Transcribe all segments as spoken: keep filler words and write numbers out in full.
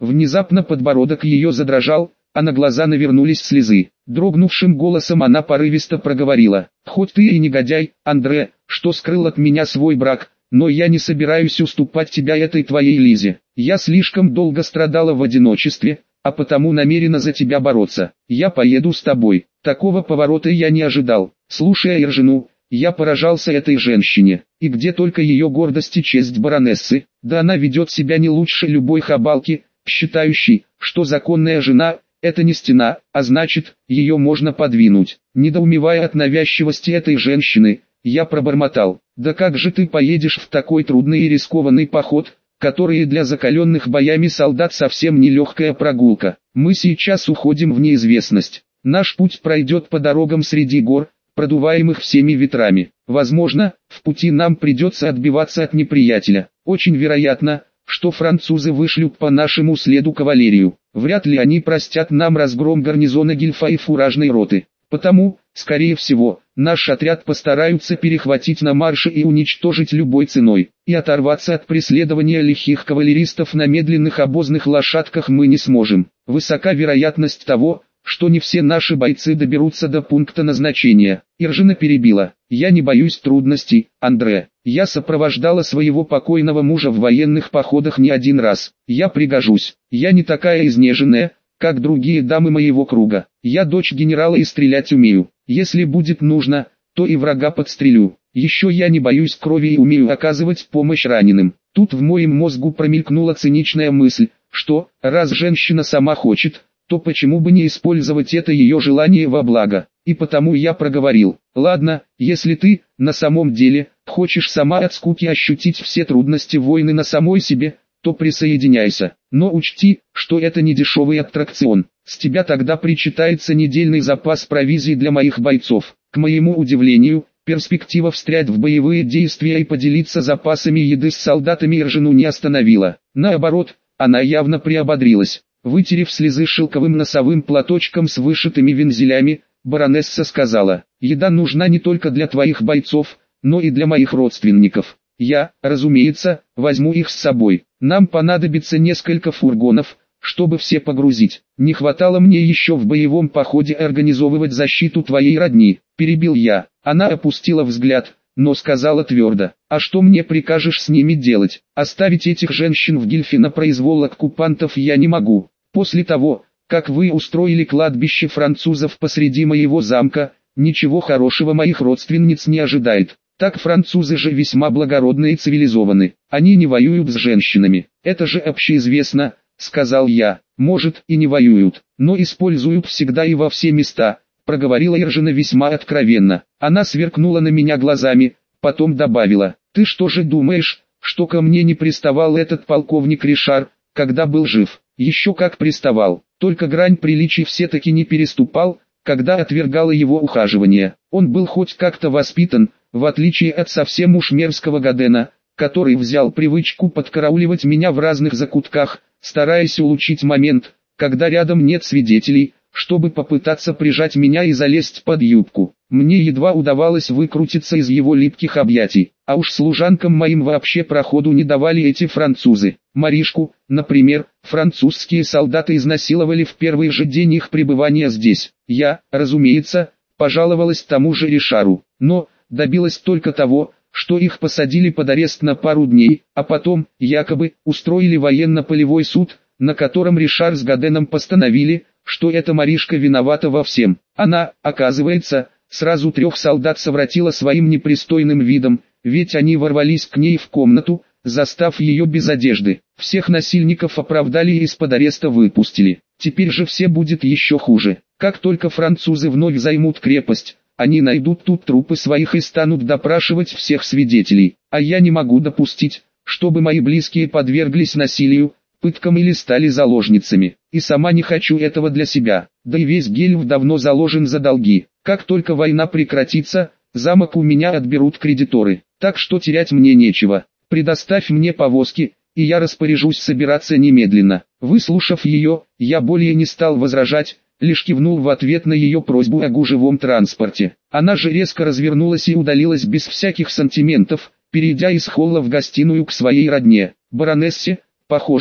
Внезапно подбородок ее задрожал, а на глаза навернулись слезы. Дрогнувшим голосом она порывисто проговорила: «Хоть ты и негодяй, Андре, что скрыл от меня свой брак, но я не собираюсь уступать тебя этой твоей Лизе. Я слишком долго страдала в одиночестве, а потому намерена за тебя бороться. Я поеду с тобой». Такого поворота я не ожидал. Слушая Иржину, я поражался этой женщине, и где только ее гордость и честь баронессы, да она ведет себя не лучше любой хабалки, считающей, что законная жена – это не стена, а значит, ее можно подвинуть. Недоумевая от навязчивости этой женщины, я пробормотал: «Да как же ты поедешь в такой трудный и рискованный поход, который для закаленных боями солдат совсем не легкая прогулка? Мы сейчас уходим в неизвестность. Наш путь пройдет по дорогам среди гор, продуваемых всеми ветрами. Возможно, в пути нам придется отбиваться от неприятеля. Очень вероятно, что французы вышлют по нашему следу кавалерию. Вряд ли они простят нам разгром гарнизона Гильфа и фуражной роты. Потому, скорее всего, наш отряд постараются перехватить на марше и уничтожить любой ценой. И оторваться от преследования лихих кавалеристов на медленных обозных лошадках мы не сможем. Высока вероятность того, что не все наши бойцы доберутся до пункта назначения». Иржина перебила: «Я не боюсь трудностей, Андре. Я сопровождала своего покойного мужа в военных походах не один раз. Я пригожусь. Я не такая изнеженная, как другие дамы моего круга. Я дочь генерала и стрелять умею. Если будет нужно, то и врага подстрелю. Еще я не боюсь крови и умею оказывать помощь раненым». Тут в моем мозгу промелькнула циничная мысль, что, раз женщина сама хочет, то почему бы не использовать это ее желание во благо. И потому я проговорил: «Ладно, если ты, на самом деле, хочешь сама от скуки ощутить все трудности войны на самой себе, то присоединяйся. Но учти, что это не дешевый аттракцион. С тебя тогда причитается недельный запас провизии для моих бойцов». К моему удивлению, перспектива встрять в боевые действия и поделиться запасами еды с солдатами Иржину не остановила. Наоборот, она явно приободрилась. Вытерев слезы шелковым носовым платочком с вышитыми вензелями, баронесса сказала: «Еда нужна не только для твоих бойцов, но и для моих родственников. Я, разумеется, возьму их с собой. Нам понадобится несколько фургонов, чтобы все погрузить. Не хватало мне еще в боевом походе организовывать защиту твоей родни», — перебил я. Она опустила взгляд, но сказала твердо: «А что мне прикажешь с ними делать? Оставить этих женщин в Гильфе на произвол оккупантов я не могу. После того, как вы устроили кладбище французов посреди моего замка, ничего хорошего моих родственниц не ожидает. Так французы же весьма благородны и цивилизованы. Они не воюют с женщинами. Это же общеизвестно», — сказал я. «Может, и не воюют, но используют всегда и во все места», — проговорила Иржина весьма откровенно. Она сверкнула на меня глазами, потом добавила: «Ты что же думаешь, что ко мне не приставал этот полковник Ришар, когда был жив?» «Еще как приставал, только грань приличий все-таки не переступал, когда отвергала его ухаживание. Он был хоть как-то воспитан, в отличие от совсем уж мерзкого Гадена, который взял привычку подкарауливать меня в разных закутках, стараясь улучшить момент, когда рядом нет свидетелей, чтобы попытаться прижать меня и залезть под юбку. Мне едва удавалось выкрутиться из его липких объятий, а уж служанкам моим вообще проходу не давали эти французы. Маришку, например, французские солдаты изнасиловали в первый же день их пребывания здесь. Я, разумеется, пожаловалась тому же Ришару, но добилась только того, что их посадили под арест на пару дней, а потом, якобы, устроили военно-полевой суд, на котором Ришар с Гаденом постановили, что эта Маришка виновата во всем. Она, оказывается, сразу трех солдат совратила своим непристойным видом, ведь они ворвались к ней в комнату, застав ее без одежды. Всех насильников оправдали и из-под ареста выпустили. Теперь же все будет еще хуже. Как только французы вновь займут крепость, они найдут тут трупы своих и станут допрашивать всех свидетелей. А я не могу допустить, чтобы мои близкие подверглись насилию, пыткам или стали заложницами. И сама не хочу этого для себя. Да и весь Гельф давно заложен за долги. Как только война прекратится, замок у меня отберут кредиторы. Так что терять мне нечего. Предоставь мне повозки, и я распоряжусь собираться немедленно». Выслушав ее, я более не стал возражать, лишь кивнул в ответ на ее просьбу о гужевом транспорте. Она же резко развернулась и удалилась без всяких сантиментов, перейдя из холла в гостиную к своей родне. Баронессе, похоже,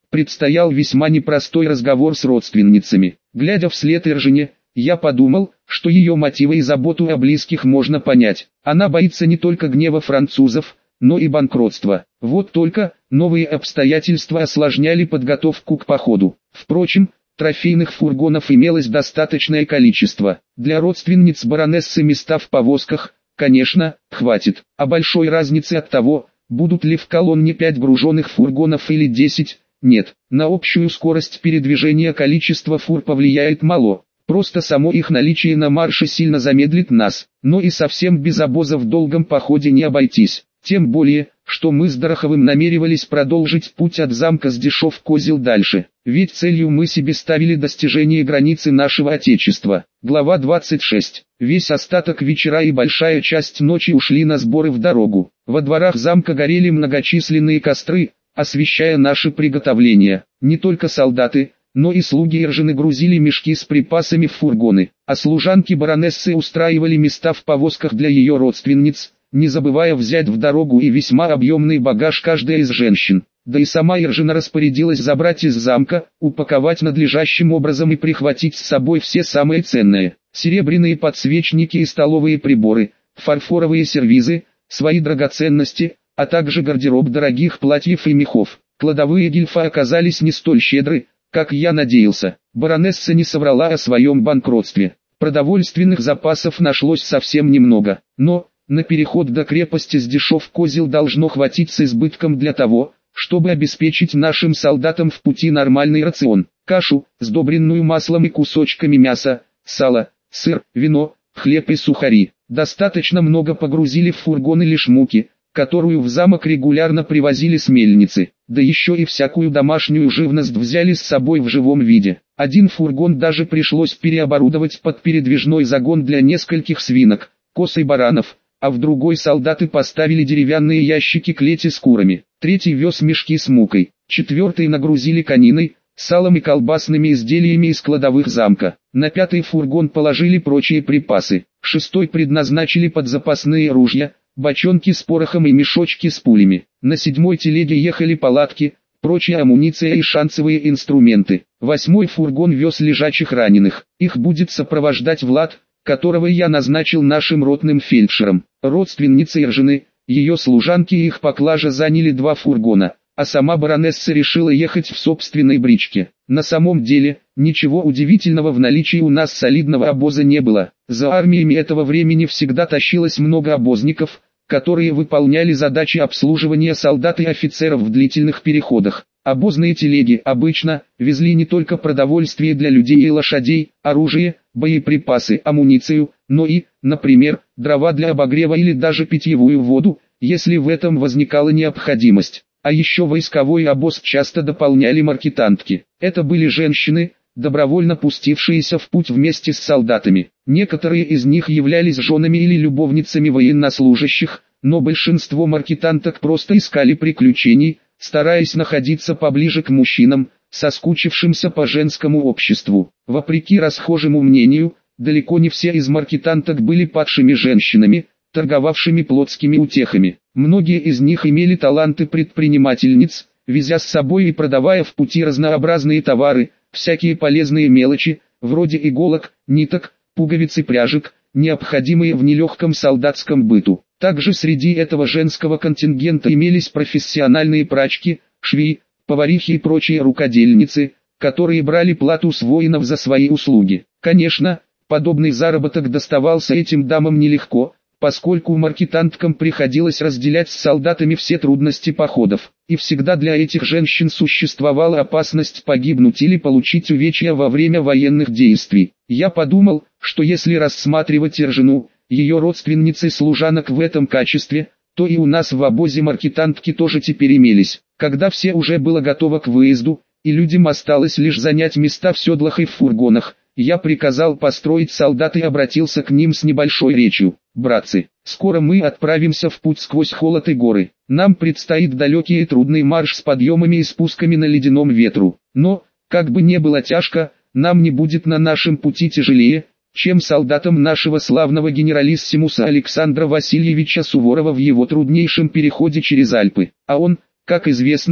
предстоял весьма непростой разговор с родственницами. Глядя вслед Эржине, я подумал, что ее мотивы и заботу о близких можно понять. Она боится не только гнева французов, но и банкротства. Вот только, новые обстоятельства осложняли подготовку к походу. Впрочем, трофейных фургонов имелось достаточное количество. Для родственниц баронессы места в повозках, конечно, хватит. А большой разницы от того, будут ли в колонне пять груженных фургонов или десять, нет. На общую скорость передвижения количество фур повлияет мало. Просто само их наличие на марше сильно замедлит нас, но и совсем без обоза в долгом походе не обойтись. Тем более, что мы с Дороховым намеревались продолжить путь от замка Сдешов-Козел дальше, ведь целью мы себе ставили достижение границы нашего Отечества. Глава двадцать шесть. Весь остаток вечера и большая часть ночи ушли на сборы в дорогу. Во дворах замка горели многочисленные костры, освещая наши приготовления. Не только солдаты, но и слуги Эржины грузили мешки с припасами в фургоны, а служанки баронессы устраивали места в повозках для ее родственниц, не забывая взять в дорогу и весьма объемный багаж каждая из женщин. Да и сама Эржина распорядилась забрать из замка, упаковать надлежащим образом и прихватить с собой все самые ценные: серебряные подсвечники и столовые приборы, фарфоровые сервизы, свои драгоценности, а также гардероб дорогих платьев и мехов. Кладовые гильфа оказались не столь щедры, как я надеялся. Баронесса не соврала о своем банкротстве. Продовольственных запасов нашлось совсем немного, но на переход до крепости Сдешов-Козел должно хватить с избытком для того, чтобы обеспечить нашим солдатам в пути нормальный рацион: кашу, сдобренную маслом и кусочками мяса, сало, сыр, вино, хлеб и сухари. Достаточно много погрузили в фургоны лишь муки, которую в замок регулярно привозили с мельницы, да еще и всякую домашнюю живность взяли с собой в живом виде. Один фургон даже пришлось переоборудовать под передвижной загон для нескольких свинок, коз и баранов, а в другой солдаты поставили деревянные ящики клети с курами. Третий вез мешки с мукой, четвертый нагрузили кониной, салом и колбасными изделиями из кладовых замка. На пятый фургон положили прочие припасы, шестой предназначили под запасные ружья, бочонки с порохом и мешочки с пулями. На седьмой телеге ехали палатки, прочая амуниция и шансовые инструменты. Восьмой фургон вез лежачих раненых. Их будет сопровождать Влад, которого я назначил нашим ротным фельдшером. Родственницы Эржины, ее служанки и их поклажа заняли два фургона, а сама баронесса решила ехать в собственной бричке. На самом деле, ничего удивительного в наличии у нас солидного обоза не было. За армиями этого времени всегда тащилось много обозников, которые выполняли задачи обслуживания солдат и офицеров в длительных переходах. Обозные телеги обычно везли не только продовольствие для людей и лошадей, оружие, боеприпасы, амуницию, но и, например, дрова для обогрева или даже питьевую воду, если в этом возникала необходимость. А еще войсковой обоз часто дополняли маркетантки. Это были женщины, добровольно пустившиеся в путь вместе с солдатами. Некоторые из них являлись женами или любовницами военнослужащих, но большинство маркетанток просто искали приключений, стараясь находиться поближе к мужчинам, соскучившимся по женскому обществу. Вопреки расхожему мнению, далеко не все из маркетанток были падшими женщинами, торговавшими плотскими утехами. Многие из них имели таланты предпринимательниц, везя с собой и продавая в пути разнообразные товары, всякие полезные мелочи, вроде иголок, ниток, пуговиц и пряжек, необходимые в нелегком солдатском быту. Также среди этого женского контингента имелись профессиональные прачки, швеи, поварихи и прочие рукодельницы, которые брали плату с воинов за свои услуги. Конечно, подобный заработок доставался этим дамам нелегко, поскольку маркетанткам приходилось разделять с солдатами все трудности походов, и всегда для этих женщин существовала опасность погибнуть или получить увечья во время военных действий. Я подумал, что если рассматривать Эржину, ее родственницы служанок в этом качестве, то и у нас в обозе маркетантки тоже теперь имелись. Когда все уже было готово к выезду, и людям осталось лишь занять места в седлах и в фургонах, я приказал построить солдат и обратился к ним с небольшой речью. «Братцы, скоро мы отправимся в путь сквозь холод и горы. Нам предстоит далекий и трудный марш с подъемами и спусками на ледяном ветру. Но, как бы не было тяжко, нам не будет на нашем пути тяжелее, чем солдатам нашего славного генералиссимуса Александра Васильевича Суворова в его труднейшем переходе через Альпы. А он, как известно,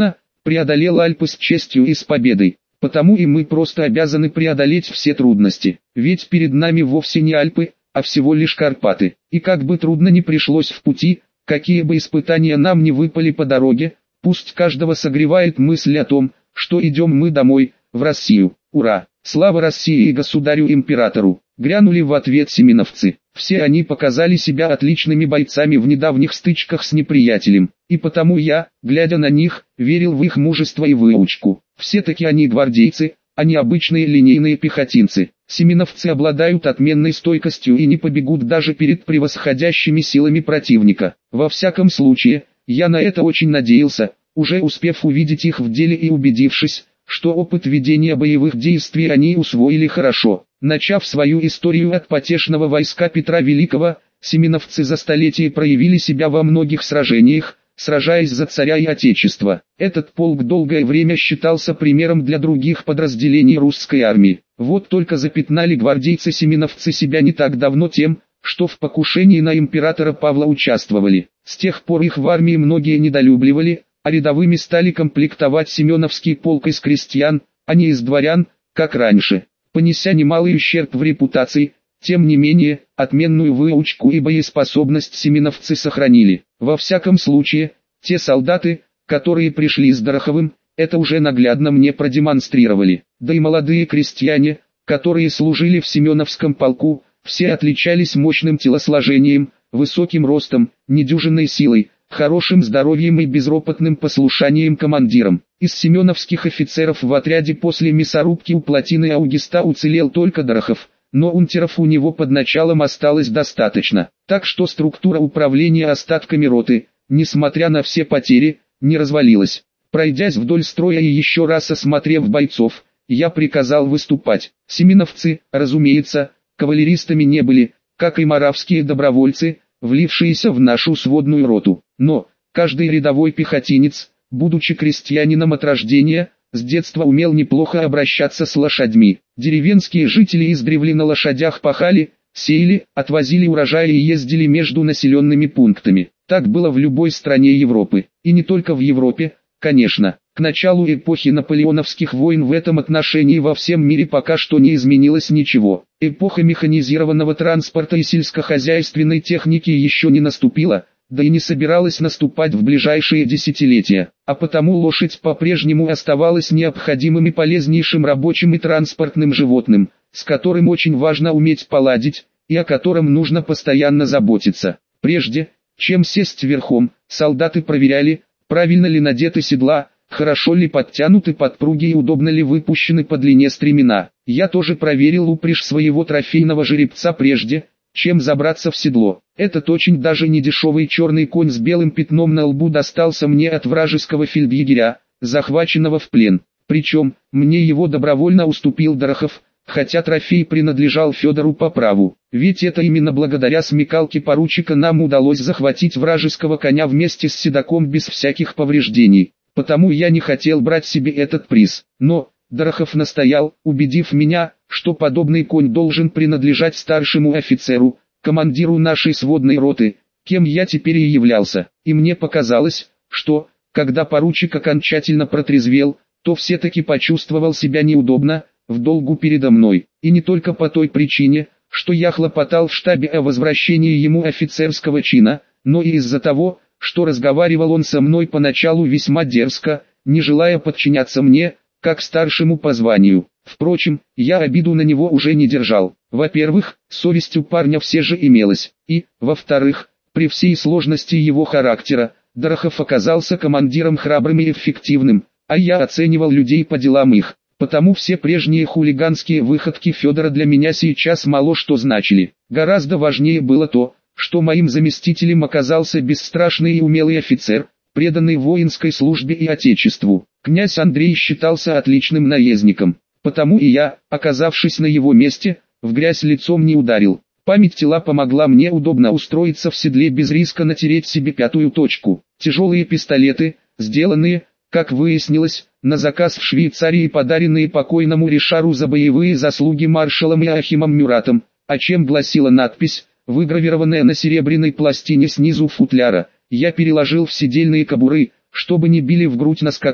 преодолел Альпы с честью и с победой. Потому и мы просто обязаны преодолеть все трудности, ведь перед нами вовсе не Альпы, а всего лишь Карпаты. И как бы трудно ни пришлось в пути, какие бы испытания нам ни выпали по дороге, пусть каждого согревает мысль о том, что идем мы домой, в Россию. Ура! Слава России и государю-императору! Грянули в ответ семеновцы. Все они показали себя отличными бойцами в недавних стычках с неприятелем, и потому я, глядя на них, верил в их мужество и выучку. Все-таки они гвардейцы, а не обычные линейные пехотинцы. Семеновцы обладают отменной стойкостью и не побегут даже перед превосходящими силами противника. Во всяком случае, я на это очень надеялся, уже успев увидеть их в деле и убедившись, что опыт ведения боевых действий они усвоили хорошо. Начав свою историю от потешного войска Петра Великого, семеновцы за столетия проявили себя во многих сражениях, сражаясь за царя и отечество. Этот полк долгое время считался примером для других подразделений русской армии. Вот только запятнали гвардейцы-семеновцы себя не так давно тем, что в покушении на императора Павла участвовали. С тех пор их в армии многие недолюбливали, а рядовыми стали комплектовать Семеновский полк из крестьян, а не из дворян, как раньше. Понеся немалый ущерб в репутации, тем не менее, отменную выучку и боеспособность семеновцы сохранили. Во всяком случае, те солдаты, которые пришли с Дороховым, это уже наглядно мне продемонстрировали. Да и молодые крестьяне, которые служили в Семеновском полку, все отличались мощным телосложением, высоким ростом, недюжинной силой, хорошим здоровьем и безропотным послушанием командирам. Из семеновских офицеров в отряде после мясорубки у плотины Аугуста уцелел только Дорохов, но унтеров у него под началом осталось достаточно. Так что структура управления остатками роты, несмотря на все потери, не развалилась. Пройдясь вдоль строя и еще раз осмотрев бойцов, я приказал выступать. Семеновцы, разумеется, кавалеристами не были, как и моравские добровольцы, влившиеся в нашу сводную роту. Но, каждый рядовой пехотинец, будучи крестьянином от рождения, с детства умел неплохо обращаться с лошадьми. Деревенские жители издревле на лошадях пахали, сеяли, отвозили урожаи и ездили между населенными пунктами. Так было в любой стране Европы, и не только в Европе, конечно. К началу эпохи наполеоновских войн в этом отношении во всем мире пока что не изменилось ничего. Эпоха механизированного транспорта и сельскохозяйственной техники еще не наступила, да и не собиралась наступать в ближайшие десятилетия, а потому лошадь по-прежнему оставалась необходимым и полезнейшим рабочим и транспортным животным, с которым очень важно уметь поладить, и о котором нужно постоянно заботиться. Прежде, чем сесть верхом, солдаты проверяли, правильно ли надеты седла, хорошо ли подтянуты подпруги и удобно ли выпущены по длине стремена. Я тоже проверил упряжь своего трофейного жеребца прежде, чем забраться в седло. Этот очень даже не дешевый черный конь с белым пятном на лбу достался мне от вражеского фельдъегеря, захваченного в плен. Причем, мне его добровольно уступил Дорохов, хотя трофей принадлежал Федору по праву. Ведь это именно благодаря смекалке поручика нам удалось захватить вражеского коня вместе с седаком без всяких повреждений. Потому я не хотел брать себе этот приз. Но Дорохов настоял, убедив меня, что подобный конь должен принадлежать старшему офицеру, командиру нашей сводной роты, кем я теперь и являлся. И мне показалось, что, когда поручик окончательно протрезвел, то все-таки почувствовал себя неудобно, в долгу передо мной. И не только по той причине, что я хлопотал в штабе о возвращении ему офицерского чина, но и из-за того, что разговаривал он со мной поначалу весьма дерзко, не желая подчиняться мне, как старшему по званию. Впрочем, я обиду на него уже не держал. Во-первых, совесть у парня все же имелась, и, во-вторых, при всей сложности его характера, Дорохов оказался командиром храбрым и эффективным, а я оценивал людей по делам их. Потому все прежние хулиганские выходки Федора для меня сейчас мало что значили. Гораздо важнее было то, что моим заместителем оказался бесстрашный и умелый офицер, преданный воинской службе и отечеству. Князь Андрей считался отличным наездником, потому и я, оказавшись на его месте, в грязь лицом не ударил. Память тела помогла мне удобно устроиться в седле без риска натереть себе пятую точку. Тяжелые пистолеты, сделанные, как выяснилось, на заказ в Швейцарии, подаренные покойному Ришару за боевые заслуги маршалом Иоахимом Мюратом, о чем гласила надпись, выгравированная на серебряной пластине снизу футляра, я переложил в седельные кобуры, чтобы не били в грудь на скаку.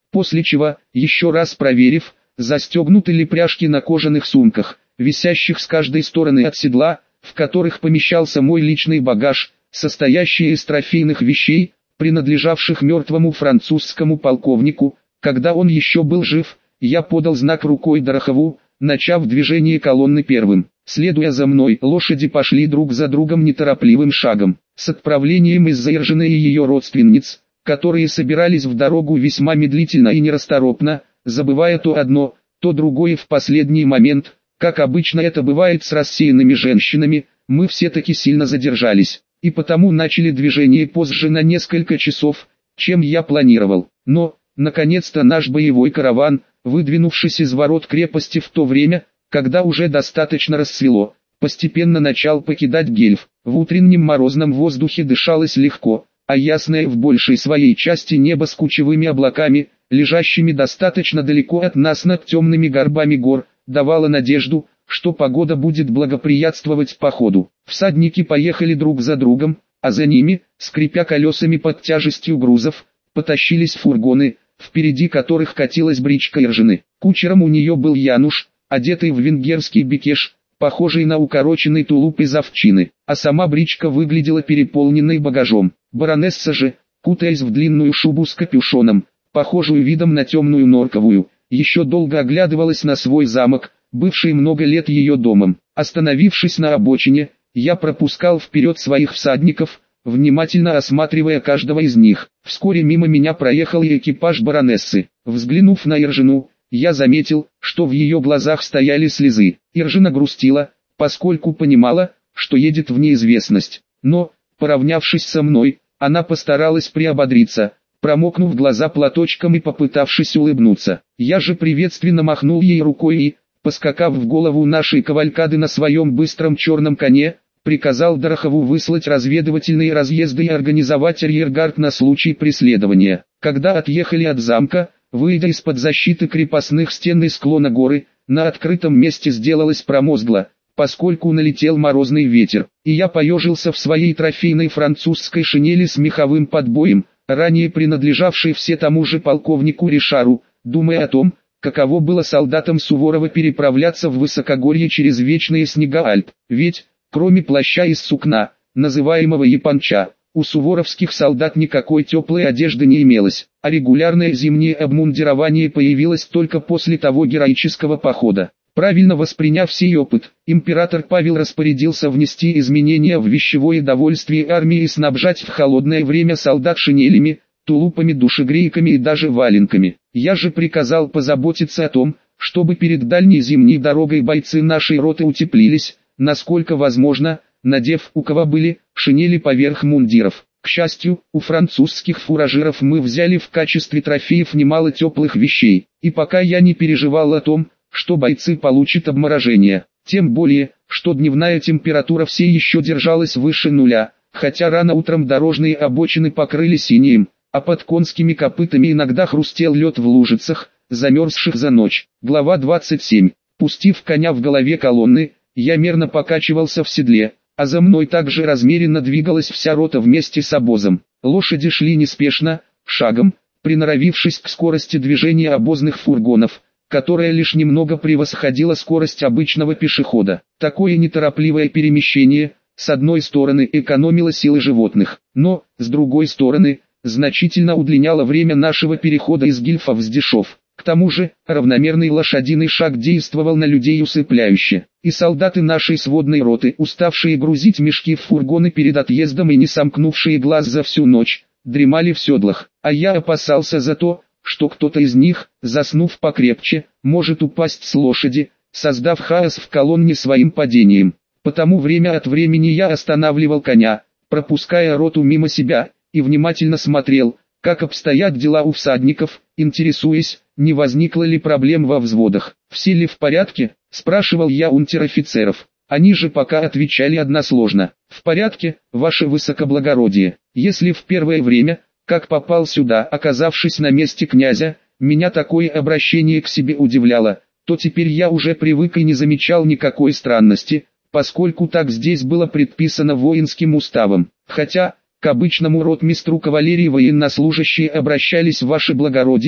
после чего, еще раз проверив, застегнуты ли пряжки на кожаных сумках, висящих с каждой стороны от седла, в которых помещался мой личный багаж, состоящий из трофейных вещей, принадлежавших мертвому французскому полковнику. Когда он еще был жив, я подал знак рукой Дорохову, начав движение колонны первым. Следуя за мной, лошади пошли друг за другом неторопливым шагом, с отправлением из-за Иржины и ее родственниц, которые собирались в дорогу весьма медлительно и нерасторопно, забывая то одно, то другое в последний момент. Как обычно это бывает с рассеянными женщинами, мы все-таки сильно задержались, и потому начали движение позже на несколько часов, чем я планировал. Но, наконец-то наш боевой караван, выдвинувшись из ворот крепости в то время, когда уже достаточно рассвело, постепенно начал покидать Гельф. В утреннем морозном воздухе дышалось легко, а ясное в большей своей части небо с кучевыми облаками, лежащими достаточно далеко от нас над темными горбами гор, давало надежду, что погода будет благоприятствовать походу. Всадники поехали друг за другом, а за ними, скрипя колесами под тяжестью грузов, потащились фургоны, впереди которых катилась бричка Иржины. Кучером у нее был Януш, одетый в венгерский бекеш, похожий на укороченный тулуп из овчины, а сама бричка выглядела переполненной багажом. Баронесса же, кутаясь в длинную шубу с капюшоном, похожую видом на темную норковую, еще долго оглядывалась на свой замок, бывший много лет ее домом. Остановившись на обочине, я пропускал вперед своих всадников, внимательно осматривая каждого из них. Вскоре мимо меня проехал и экипаж баронессы. Взглянув на Иржину, я заметил, что в ее глазах стояли слезы. Иржина грустила, поскольку понимала, что едет в неизвестность. Но, поравнявшись со мной, она постаралась приободриться, промокнув глаза платочком и попытавшись улыбнуться. Я же приветственно махнул ей рукой и, поскакав в голову нашей кавалькады на своем быстром черном коне, приказал Дорохову выслать разведывательные разъезды и организовать арьергард на случай преследования. Когда отъехали от замка, выйдя из-под защиты крепостных стен и склона горы, на открытом месте сделалось промозгло, поскольку налетел морозный ветер, и я поежился в своей трофейной французской шинели с меховым подбоем, ранее принадлежавшей все тому же полковнику Ришару, думая о том, каково было солдатам Суворова переправляться в высокогорье через вечные снега Альп. Ведь, кроме плаща из сукна, называемого японча, у суворовских солдат никакой теплой одежды не имелось, а регулярное зимнее обмундирование появилось только после того героического похода. Правильно восприняв сей опыт, император Павел распорядился внести изменения в вещевое довольствие армии и снабжать в холодное время солдат шинелями, тулупами, душегрейками и даже валенками. Я же приказал позаботиться о том, чтобы перед дальней зимней дорогой бойцы нашей роты утеплились, насколько возможно, надев, у кого были, шинели поверх мундиров. К счастью, у французских фуражиров мы взяли в качестве трофеев немало теплых вещей, и пока я не переживал о том, что бойцы получат обморожение, тем более, что дневная температура все еще держалась выше нуля, хотя рано утром дорожные обочины покрылись инеем, а под конскими копытами иногда хрустел лед в лужицах, замерзших за ночь. Глава двадцать семь. Пустив коня в голове колонны, я мерно покачивался в седле, а за мной также размеренно двигалась вся рота вместе с обозом. Лошади шли неспешно, шагом, приноровившись к скорости движения обозных фургонов, которая лишь немного превосходила скорость обычного пешехода. Такое неторопливое перемещение, с одной стороны, экономило силы животных, но, с другой стороны, значительно удлиняло время нашего перехода из Гильфа в Сдешов. К тому же, равномерный лошадиный шаг действовал на людей усыпляюще, и солдаты нашей сводной роты, уставшие грузить мешки в фургоны перед отъездом и не сомкнувшие глаз за всю ночь, дремали в седлах, а я опасался за то, что кто-то из них, заснув покрепче, может упасть с лошади, создав хаос в колонне своим падением. Потому время от времени я останавливал коня, пропуская роту мимо себя, и внимательно смотрел, как обстоят дела у всадников, интересуясь, не возникло ли проблем во взводах. «Все ли в порядке?» – спрашивал я унтер-офицеров. Они же пока отвечали односложно. «В порядке, ваше высокоблагородие. Если в первое время, как попал сюда, оказавшись на месте князя, меня такое обращение к себе удивляло, то теперь я уже привык и не замечал никакой странности, поскольку так здесь было предписано воинским уставом. Хотя, к обычному ротмистру кавалерии военнослужащие обращались ваше благородие,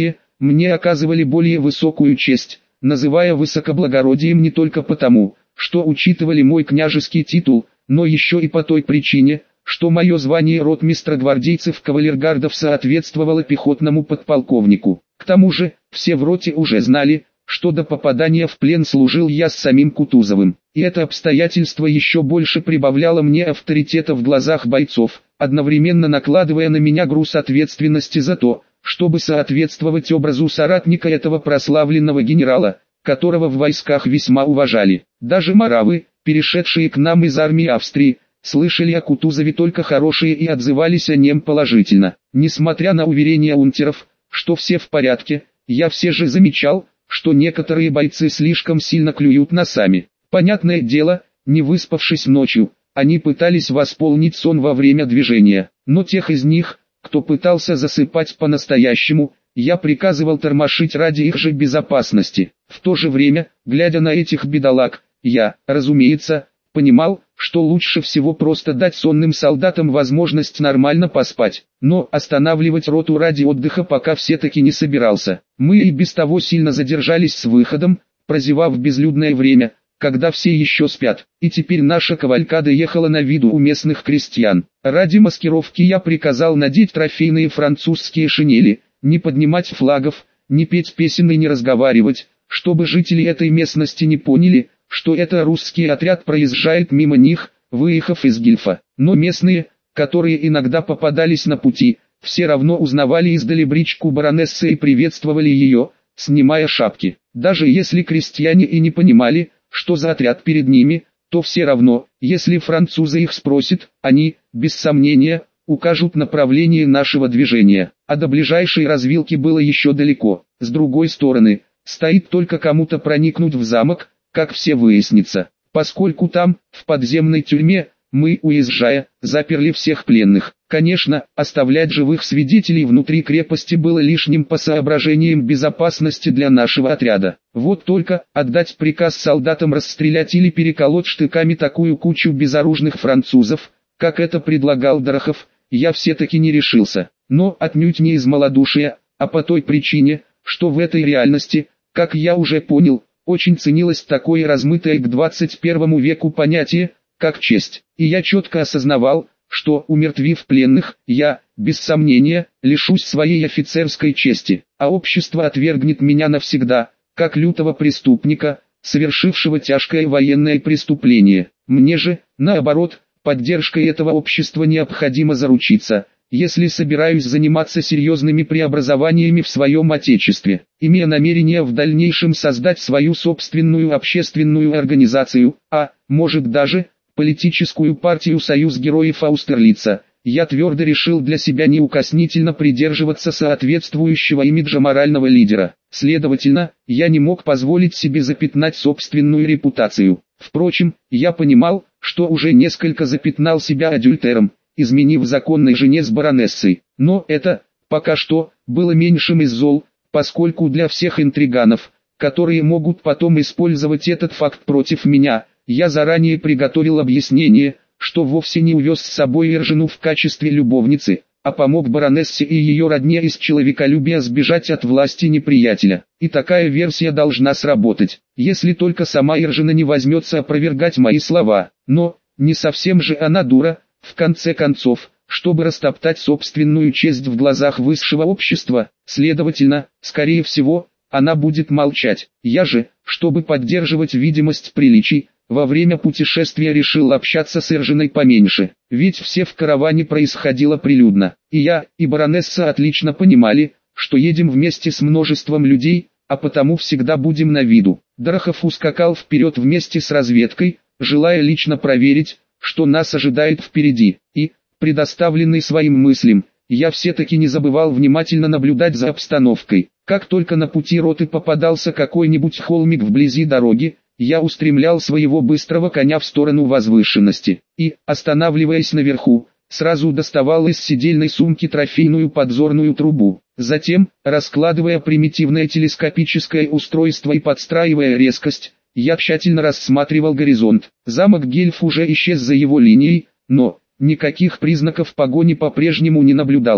мне оказывали более высокую честь, называя высокоблагородием не только потому, что учитывали мой княжеский титул, но еще и по той причине, что мое звание ротмистра гвардейцев кавалергардов соответствовало пехотному подполковнику. К тому же, все в роте уже знали, что до попадания в плен служил я с самим Кутузовым, и это обстоятельство еще больше прибавляло мне авторитета в глазах бойцов, одновременно накладывая на меня груз ответственности за то, чтобы соответствовать образу соратника этого прославленного генерала, которого в войсках весьма уважали. Даже маравы, перешедшие к нам из армии Австрии, слышали о Кутузове только хорошие и отзывались о нем положительно. Несмотря на уверения унтеров, что все в порядке, я все же замечал, что некоторые бойцы слишком сильно клюют носами. Понятное дело, не выспавшись ночью, они пытались восполнить сон во время движения, но тех из них, кто пытался засыпать по-настоящему, я приказывал тормошить ради их же безопасности. В то же время, глядя на этих бедолаг, я, разумеется, понимал, что лучше всего просто дать сонным солдатам возможность нормально поспать, но останавливать роту ради отдыха пока все-таки не собирался. Мы и без того сильно задержались с выходом, прозевав безлюдное время, когда все еще спят, и теперь наша кавалькада ехала на виду у местных крестьян. Ради маскировки я приказал надеть трофейные французские шинели, не поднимать флагов, не петь песен и не разговаривать, чтобы жители этой местности не поняли, что это русский отряд проезжает мимо них, выехав из Гильфа. Но местные, которые иногда попадались на пути, все равно узнавали издали бричку баронессы и приветствовали ее, снимая шапки. Даже если крестьяне и не понимали, что за отряд перед ними, то все равно, если французы их спросят, они, без сомнения, укажут направление нашего движения. А до ближайшей развилки было еще далеко. С другой стороны, стоит только кому-то проникнуть в замок, как все выяснится, поскольку там, в подземной тюрьме, мы, уезжая, заперли всех пленных. Конечно, оставлять живых свидетелей внутри крепости было лишним по соображениям безопасности для нашего отряда. Вот только, отдать приказ солдатам расстрелять или переколоть штыками такую кучу безоружных французов, как это предлагал Дорохов, я все-таки не решился. Но отнюдь не из малодушия, а по той причине, что в этой реальности, как я уже понял, очень ценилось такое размытое к двадцать первому веку понятие, как честь. И я четко осознавал, что, умертвив пленных, я, без сомнения, лишусь своей офицерской чести, а общество отвергнет меня навсегда, как лютого преступника, совершившего тяжкое военное преступление. Мне же, наоборот, поддержкой этого общества необходимо заручиться, если собираюсь заниматься серьезными преобразованиями в своем отечестве, имея намерение в дальнейшем создать свою собственную общественную организацию, а, может даже, политическую партию «Союз героев Аустерлица», я твердо решил для себя неукоснительно придерживаться соответствующего имиджа морального лидера. Следовательно, я не мог позволить себе запятнать собственную репутацию. Впрочем, я понимал, что уже несколько запятнал себя адюльтером, изменив законной жене с баронессой. Но это, пока что, было меньшим из зол, поскольку для всех интриганов, которые могут потом использовать этот факт против меня, я заранее приготовил объяснение, что вовсе не увез с собой Эржину в качестве любовницы, а помог баронессе и ее родне из человеколюбия сбежать от власти неприятеля. И такая версия должна сработать, если только сама Эржина не возьмется опровергать мои слова. Но, не совсем же она дура, в конце концов, чтобы растоптать собственную честь в глазах высшего общества. Следовательно, скорее всего, она будет молчать. Я же, чтобы поддерживать видимость приличий, во время путешествия решил общаться с Эржиной поменьше, ведь все в караване происходило прилюдно. И я, и баронесса отлично понимали, что едем вместе с множеством людей, а потому всегда будем на виду. Дорохов ускакал вперед вместе с разведкой, желая лично проверить, что нас ожидает впереди, и, предоставленный своим мыслям, я все-таки не забывал внимательно наблюдать за обстановкой. Как только на пути роты попадался какой-нибудь холмик вблизи дороги, я устремлял своего быстрого коня в сторону возвышенности, и, останавливаясь наверху, сразу доставал из седельной сумки трофейную подзорную трубу. Затем, раскладывая примитивное телескопическое устройство и подстраивая резкость, я тщательно рассматривал горизонт. Замок Гельф уже исчез за его линией, но никаких признаков погони по-прежнему не наблюдалось.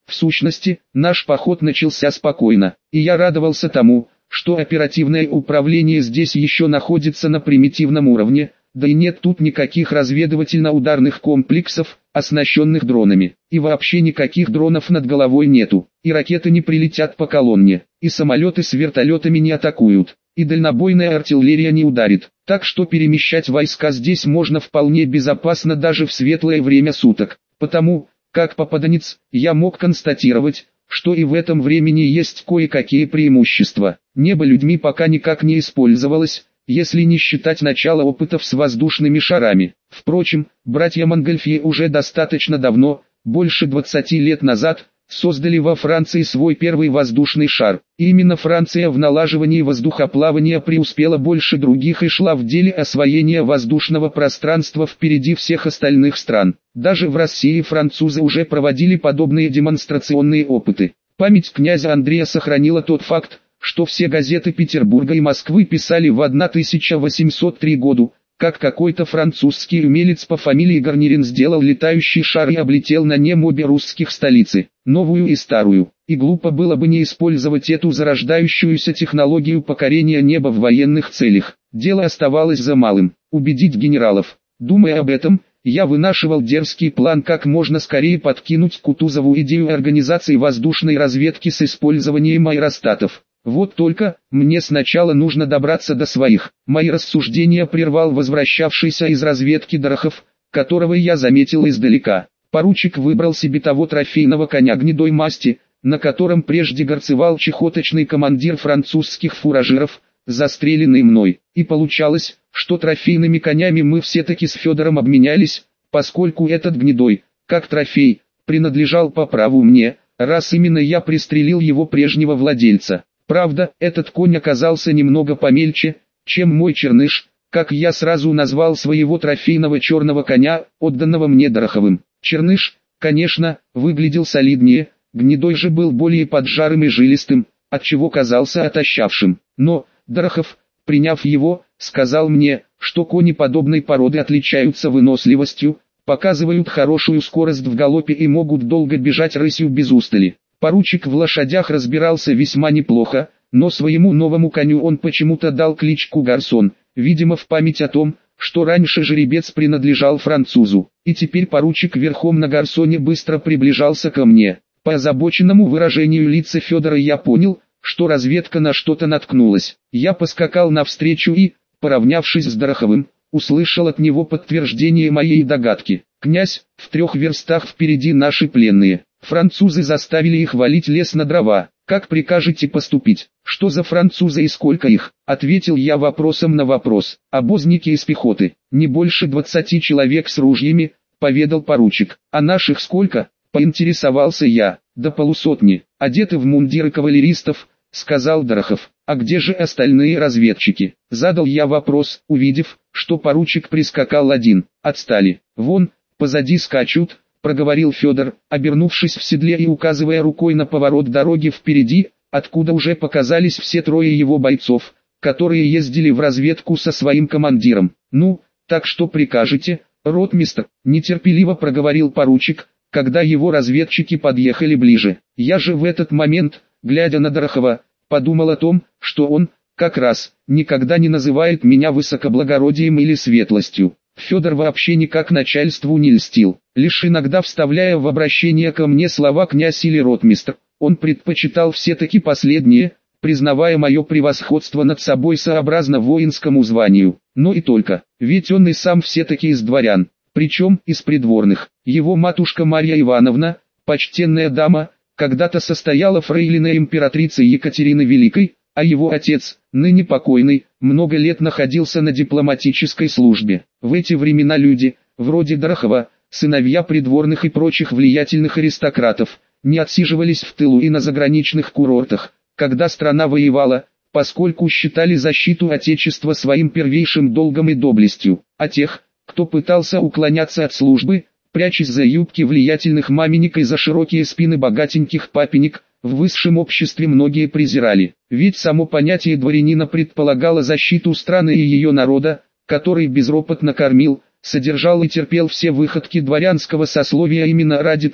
В сущности, наш поход начался спокойно, и я радовался тому, что оперативное управление здесь еще находится на примитивном уровне, да и нет тут никаких разведывательно-ударных комплексов, оснащенных дронами. И вообще никаких дронов над головой нету, и ракеты не прилетят по колонне, и самолеты с вертолетами не атакуют, и дальнобойная артиллерия не ударит. Так что перемещать войска здесь можно вполне безопасно даже в светлое время суток. Потому, как попаданец, я мог констатировать, что и в этом времени есть кое-какие преимущества. Небо людьми пока никак не использовалось, если не считать начала опытов с воздушными шарами. Впрочем, братья Монгольфье уже достаточно давно, больше двадцати лет назад, создали во Франции свой первый воздушный шар. И именно Франция в налаживании воздухоплавания преуспела больше других и шла в деле освоения воздушного пространства впереди всех остальных стран. Даже в России французы уже проводили подобные демонстрационные опыты. Память князя Андрея сохранила тот факт, что все газеты Петербурга и Москвы писали в тысяча восемьсот третьем году, как какой-то французский умелец по фамилии Гарнирин сделал летающий шар и облетел на нем обе русских столицы, новую и старую. И глупо было бы не использовать эту зарождающуюся технологию покорения неба в военных целях. Дело оставалось за малым – убедить генералов. Думая об этом, я вынашивал дерзкий план, как можно скорее подкинуть Кутузову идею организации воздушной разведки с использованием аэростатов. Вот только, мне сначала нужно добраться до своих. Мои рассуждения прервал возвращавшийся из разведки Дорохов, которого я заметил издалека. Поручик выбрал себе того трофейного коня гнедой масти, на котором прежде горцевал чехоточный командир французских фуражиров, застреленный мной. И получалось, что трофейными конями мы все-таки с Федором обменялись, поскольку этот гнедой, как трофей, принадлежал по праву мне, раз именно я пристрелил его прежнего владельца. Правда, этот конь оказался немного помельче, чем мой Черныш, как я сразу назвал своего трофейного черного коня, отданного мне Дороховым. Черныш, конечно, выглядел солиднее, гнедой же был более поджарым и жилистым, отчего казался отощавшим. Но, Дорохов, приняв его, сказал мне, что кони подобной породы отличаются выносливостью, показывают хорошую скорость в галопе и могут долго бежать рысью без устали. Поручик в лошадях разбирался весьма неплохо, но своему новому коню он почему-то дал кличку Гарсон, видимо в память о том, что раньше жеребец принадлежал французу. И теперь поручик верхом на Гарсоне быстро приближался ко мне. По озабоченному выражению лица Федора я понял, что разведка на что-то наткнулась. Я поскакал навстречу и, поравнявшись с Дороховым, услышал от него подтверждение моей догадки. «Князь, в трех верстах впереди наши пленные. Французы заставили их валить лес на дрова. Как прикажете поступить?» «Что за французы и сколько их?» — ответил я вопросом на вопрос. «Обозники из пехоты. Не больше двадцати человек с ружьями», — поведал поручик. «А наших сколько?» — поинтересовался я. «До полусотни. Одеты в мундиры кавалеристов», — сказал Дорохов. «А где же остальные разведчики?» — задал я вопрос, увидев, что поручик прискакал один. «Отстали. Вон, позади скачут», — проговорил Федор, обернувшись в седле и указывая рукой на поворот дороги впереди, откуда уже показались все трое его бойцов, которые ездили в разведку со своим командиром. «Ну, так что прикажете, ротмистр?» — нетерпеливо проговорил поручик, когда его разведчики подъехали ближе. Я же в этот момент, глядя на Дорохова, подумал о том, что он, как раз, никогда не называет меня высокоблагородием или светлостью. Федор вообще никак начальству не льстил, лишь иногда вставляя в обращение ко мне слова «князь» или «ротмистр». Он предпочитал все-таки последнее, признавая мое превосходство над собой сообразно воинскому званию. Но и только, ведь он и сам все-таки из дворян, причем из придворных. Его матушка Марья Ивановна, почтенная дама, когда-то состояла фрейлиной императрицы Екатерины Великой, а его отец, ныне покойный, много лет находился на дипломатической службе. В эти времена люди, вроде Дорохова, сыновья придворных и прочих влиятельных аристократов, не отсиживались в тылу и на заграничных курортах, когда страна воевала, поскольку считали защиту Отечества своим первейшим долгом и доблестью. А тех, кто пытался уклоняться от службы, прячась за юбки влиятельных маменек и за широкие спины богатеньких папенек, в высшем обществе многие презирали. Ведь само понятие дворянина предполагало защиту страны и ее народа, который безропотно кормил, содержал и терпел все выходки дворянского сословия именно ради того,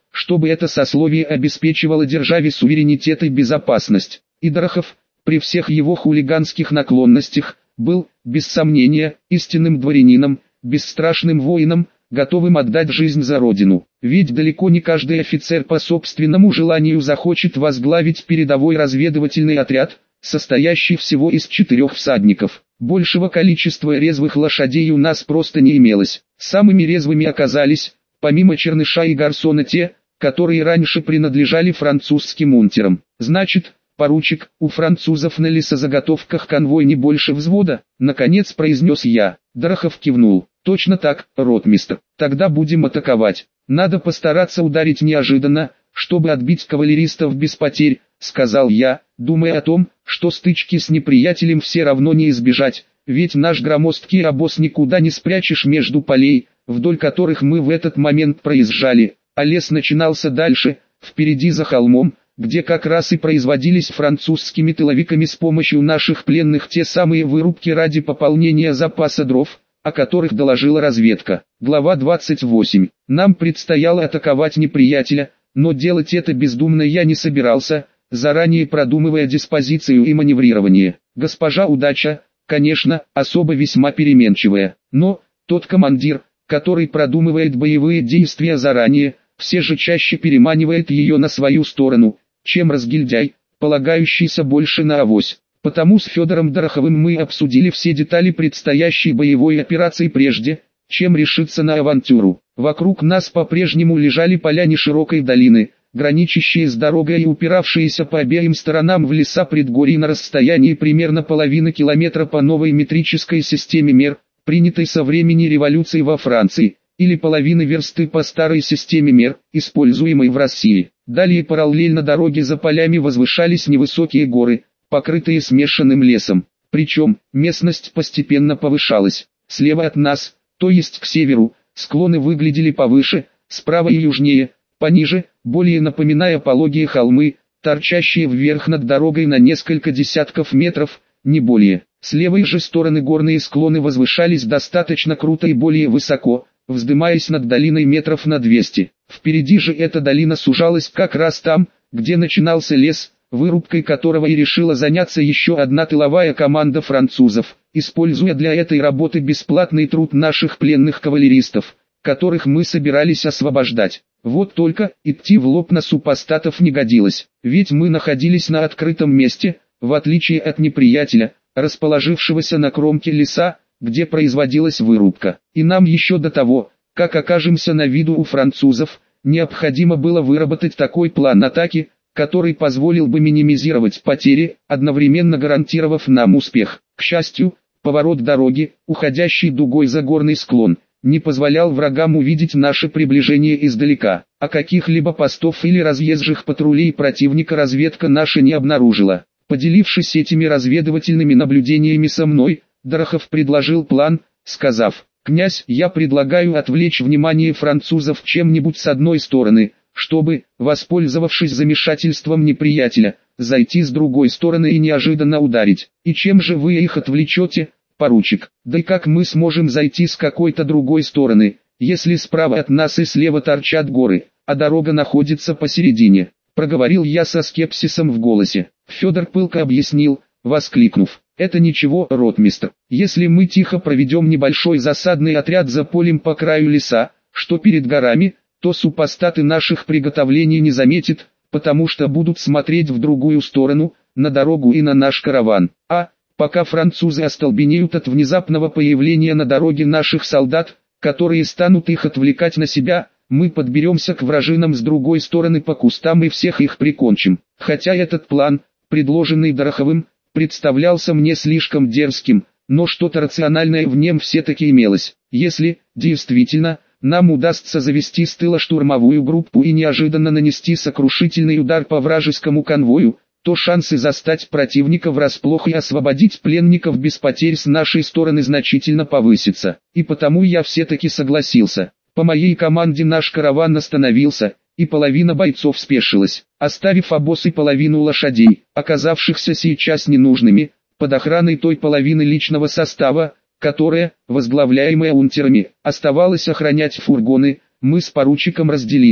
чтобы это сословие обеспечивало державе суверенитет и безопасность. И Дорохов, при всех его хулиганских наклонностях, был, без сомнения, истинным дворянином, бесстрашным воином, готовым отдать жизнь за родину. Ведь далеко не каждый офицер по собственному желанию захочет возглавить передовой разведывательный отряд, состоящий всего из четырех всадников. Большего количества резвых лошадей у нас просто не имелось. Самыми резвыми оказались, помимо Черныша и Гарсона, те, которые раньше принадлежали французским унтерам. Значит, поручик, у французов на лесозаготовках конвой не больше взвода, наконец произнес я. Дорохов кивнул. Точно так, ротмистр. Тогда будем атаковать. Надо постараться ударить неожиданно, чтобы отбить кавалеристов без потерь, сказал я, думая о том, что стычки с неприятелем все равно не избежать, ведь наш громоздкий обоз никуда не спрячешь между полей, вдоль которых мы в этот момент проезжали, а лес начинался дальше, впереди за холмом, где как раз и производились французскими тыловиками с помощью наших пленных те самые вырубки ради пополнения запаса дров, о которых доложила разведка. Глава двадцать восемь. Нам предстояло атаковать неприятеля, но делать это бездумно я не собирался, заранее продумывая диспозицию и маневрирование. Госпожа Удача, конечно, особо весьма переменчивая, но тот командир, который продумывает боевые действия заранее, все же чаще переманивает ее на свою сторону, чем разгильдяй, полагающийся больше на авось. Потому с Федором Дороховым мы обсудили все детали предстоящей боевой операции прежде, чем решиться на авантюру. Вокруг нас по-прежнему лежали поля неширокой долины, граничащие с дорогой и упиравшиеся по обеим сторонам в леса предгорий на расстоянии примерно половины километра по новой метрической системе мер, принятой со времени революции во Франции, или половины версты по старой системе мер, используемой в России. Далее параллельно дороге за полями возвышались невысокие горы, покрытые смешанным лесом. Причем, местность постепенно повышалась. Слева от нас, то есть к северу, склоны выглядели повыше, справа и южнее, пониже, более напоминая пологие холмы, торчащие вверх над дорогой на несколько десятков метров, не более. С левой же стороны горные склоны возвышались достаточно круто и более высоко, вздымаясь над долиной метров на двести. Впереди же эта долина сужалась как раз там, где начинался лес, вырубкой которого и решила заняться еще одна тыловая команда французов, используя для этой работы бесплатный труд наших пленных кавалеристов, которых мы собирались освобождать. Вот только идти в лоб на супостатов не годилось, ведь мы находились на открытом месте, в отличие от неприятеля, расположившегося на кромке леса, где производилась вырубка. И нам еще до того, как окажемся на виду у французов, необходимо было выработать такой план атаки, который позволил бы минимизировать потери, одновременно гарантировав нам успех. К счастью, поворот дороги, уходящий дугой за горный склон, не позволял врагам увидеть наше приближение издалека, а каких-либо постов или разъезжих патрулей противника разведка наша не обнаружила. Поделившись этими разведывательными наблюдениями со мной, Дорохов предложил план, сказав: «Князь, я предлагаю отвлечь внимание французов чем-нибудь с одной стороны, чтобы, воспользовавшись замешательством неприятеля, зайти с другой стороны и неожиданно ударить. И чем же вы их отвлечете, поручик? Да и как мы сможем зайти с какой-то другой стороны, если справа от нас и слева торчат горы, а дорога находится посередине?» Проговорил я со скепсисом в голосе. Федор пылко объяснил, воскликнув: «Это ничего, ротмистр, если мы тихо проведем небольшой засадный отряд за полем по краю леса, что перед горами, то супостаты наших приготовлений не заметят, потому что будут смотреть в другую сторону, на дорогу и на наш караван. А, пока французы остолбенеют от внезапного появления на дороге наших солдат, которые станут их отвлекать на себя, мы подберемся к вражинам с другой стороны по кустам и всех их прикончим». Хотя этот план, предложенный Дороховым, представлялся мне слишком дерзким, но что-то рациональное в нем все-таки имелось. Если, действительно, нам удастся завести с тыла штурмовую группу и неожиданно нанести сокрушительный удар по вражескому конвою, то шансы застать противника врасплох и освободить пленников без потерь с нашей стороны значительно повысятся. И потому я все-таки согласился. По моей команде наш караван остановился, и половина бойцов спешилась, оставив обоз и половину лошадей, оказавшихся сейчас ненужными, под охраной той половины личного состава, которая, возглавляемая унтерами, оставалась охранять фургоны. Мы с поручиком разделились.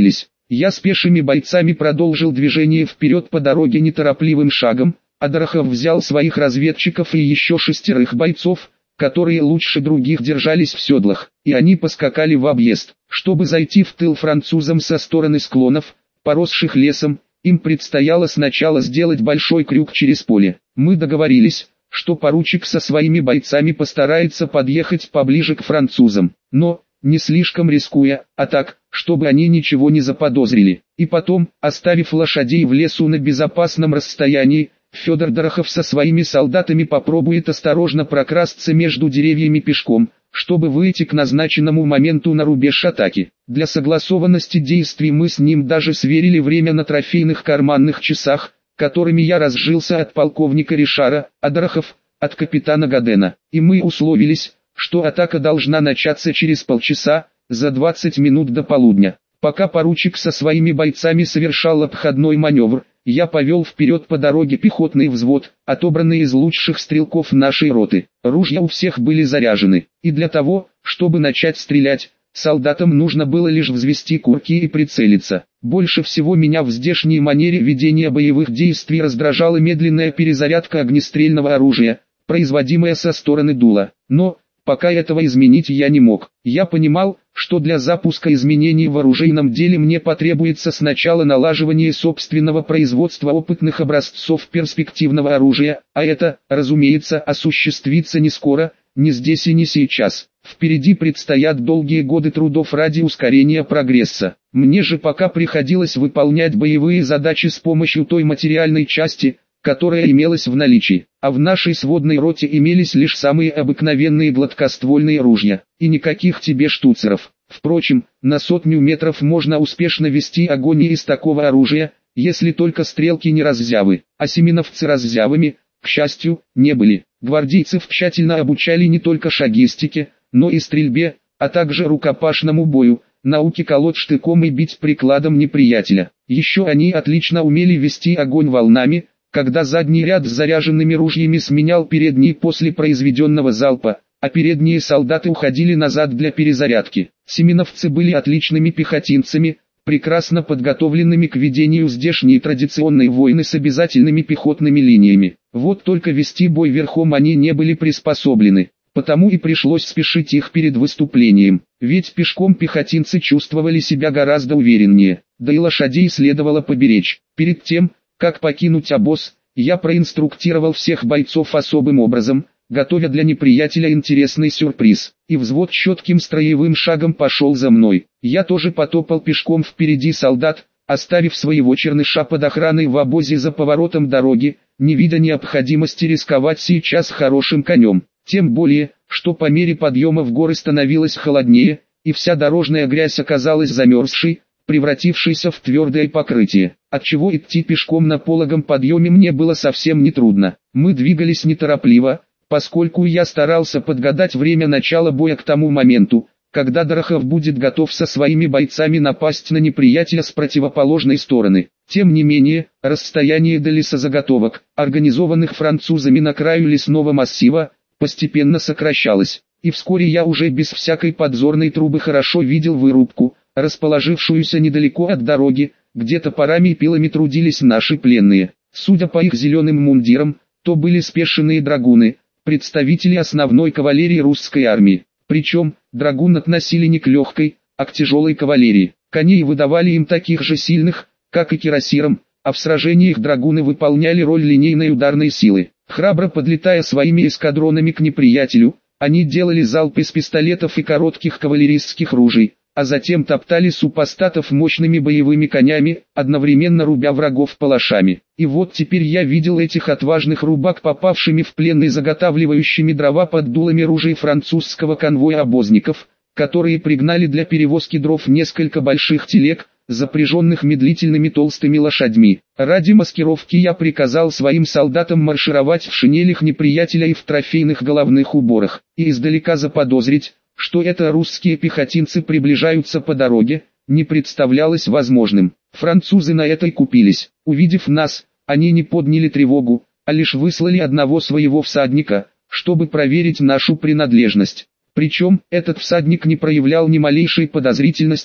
Я с пешими бойцами продолжил движение вперед по дороге неторопливым шагом, а Дорохов взял своих разведчиков и еще шестерых бойцов, которые лучше других держались в седлах, и они поскакали в объезд. Чтобы зайти в тыл французам со стороны склонов, поросших лесом, им предстояло сначала сделать большой крюк через поле. Мы договорились, что поручик со своими бойцами постарается подъехать поближе к французам, но, не слишком рискуя, а так, чтобы они ничего не заподозрили. И потом, оставив лошадей в лесу на безопасном расстоянии, Федор Дорохов со своими солдатами попробует осторожно прокрасться между деревьями пешком, чтобы выйти к назначенному моменту на рубеж атаки. Для согласованности действий мы с ним даже сверили время на трофейных карманных часах, которыми я разжился от полковника Ришара, а Дорохов – от капитана Гадена. И мы условились, что атака должна начаться через полчаса, за двадцать минут до полудня. Пока поручик со своими бойцами совершал обходной маневр, я повел вперед по дороге пехотный взвод, отобранный из лучших стрелков нашей роты. Ружья у всех были заряжены, и для того, чтобы начать стрелять, солдатам нужно было лишь взвести курки и прицелиться. Больше всего меня в здешней манере ведения боевых действий раздражала медленная перезарядка огнестрельного оружия, производимая со стороны дула. Но, пока этого изменить я не мог. Я понимал, что для запуска изменений в оружейном деле мне потребуется сначала налаживание собственного производства опытных образцов перспективного оружия, а это, разумеется, осуществится не скоро, не здесь и не сейчас. Впереди предстоят долгие годы трудов ради ускорения прогресса. Мне же пока приходилось выполнять боевые задачи с помощью той материальной части, которая имелась в наличии, а в нашей сводной роте имелись лишь самые обыкновенные гладкоствольные ружья, и никаких тебе штуцеров. Впрочем, на сотню метров можно успешно вести огонь из такого оружия, если только стрелки не раззявы, а семеновцы раззявами, к счастью, не были. Гвардейцев тщательно обучали не только шагистике, но и стрельбе, а также рукопашному бою, науке колоть штыком и бить прикладом неприятеля. Еще они отлично умели вести огонь волнами, когда задний ряд с заряженными ружьями сменял передний после произведенного залпа, а передние солдаты уходили назад для перезарядки. Семеновцы были отличными пехотинцами, прекрасно подготовленными к ведению здешней традиционной войны с обязательными пехотными линиями. Вот только вести бой верхом они не были приспособлены, потому и пришлось спешить их перед выступлением, ведь пешком пехотинцы чувствовали себя гораздо увереннее, да и лошадей следовало поберечь. Перед тем, как покинуть обоз, я проинструктировал всех бойцов особым образом, готовя для неприятеля интересный сюрприз, и взвод четким строевым шагом пошел за мной. Я тоже потопал пешком впереди солдат, оставив своего черныша под охраной в обозе за поворотом дороги, не видя необходимости рисковать сейчас хорошим конем. Тем более, что по мере подъема в горы становилось холоднее, и вся дорожная грязь оказалась замерзшей, превратившейся в твердое покрытие, отчего идти пешком на пологом подъеме мне было совсем нетрудно. Мы двигались неторопливо, поскольку я старался подгадать время начала боя к тому моменту, когда Дорохов будет готов со своими бойцами напасть на неприятеля с противоположной стороны. Тем не менее, расстояние до лесозаготовок, организованных французами на краю лесного массива, постепенно сокращалось, и вскоре я уже без всякой подзорной трубы хорошо видел вырубку, расположившуюся недалеко от дороги, где топорами и пилами трудились наши пленные. Судя по их зеленым мундирам, то были спешенные драгуны, представители основной кавалерии русской армии. Причем, драгун относили не к легкой, а к тяжелой кавалерии. Коней выдавали им таких же сильных, как и кирасирам, а в сражениях драгуны выполняли роль линейной ударной силы. Храбро подлетая своими эскадронами к неприятелю, они делали залп из пистолетов и коротких кавалерийских ружей, а затем топтали супостатов мощными боевыми конями, одновременно рубя врагов палашами. И вот теперь я видел этих отважных рубак, попавшими в плен и заготавливающими дрова под дулами ружей французского конвоя обозников, которые пригнали для перевозки дров несколько больших телег, запряженных медлительными толстыми лошадьми. Ради маскировки я приказал своим солдатам маршировать в шинелях неприятеля и в трофейных головных уборах, и издалека заподозрить, что это русские пехотинцы приближаются по дороге, не представлялось возможным. Французы на это и купились. Увидев нас, они не подняли тревогу, а лишь выслали одного своего всадника, чтобы проверить нашу принадлежность. Причем, этот всадник не проявлял ни малейшей подозрительности,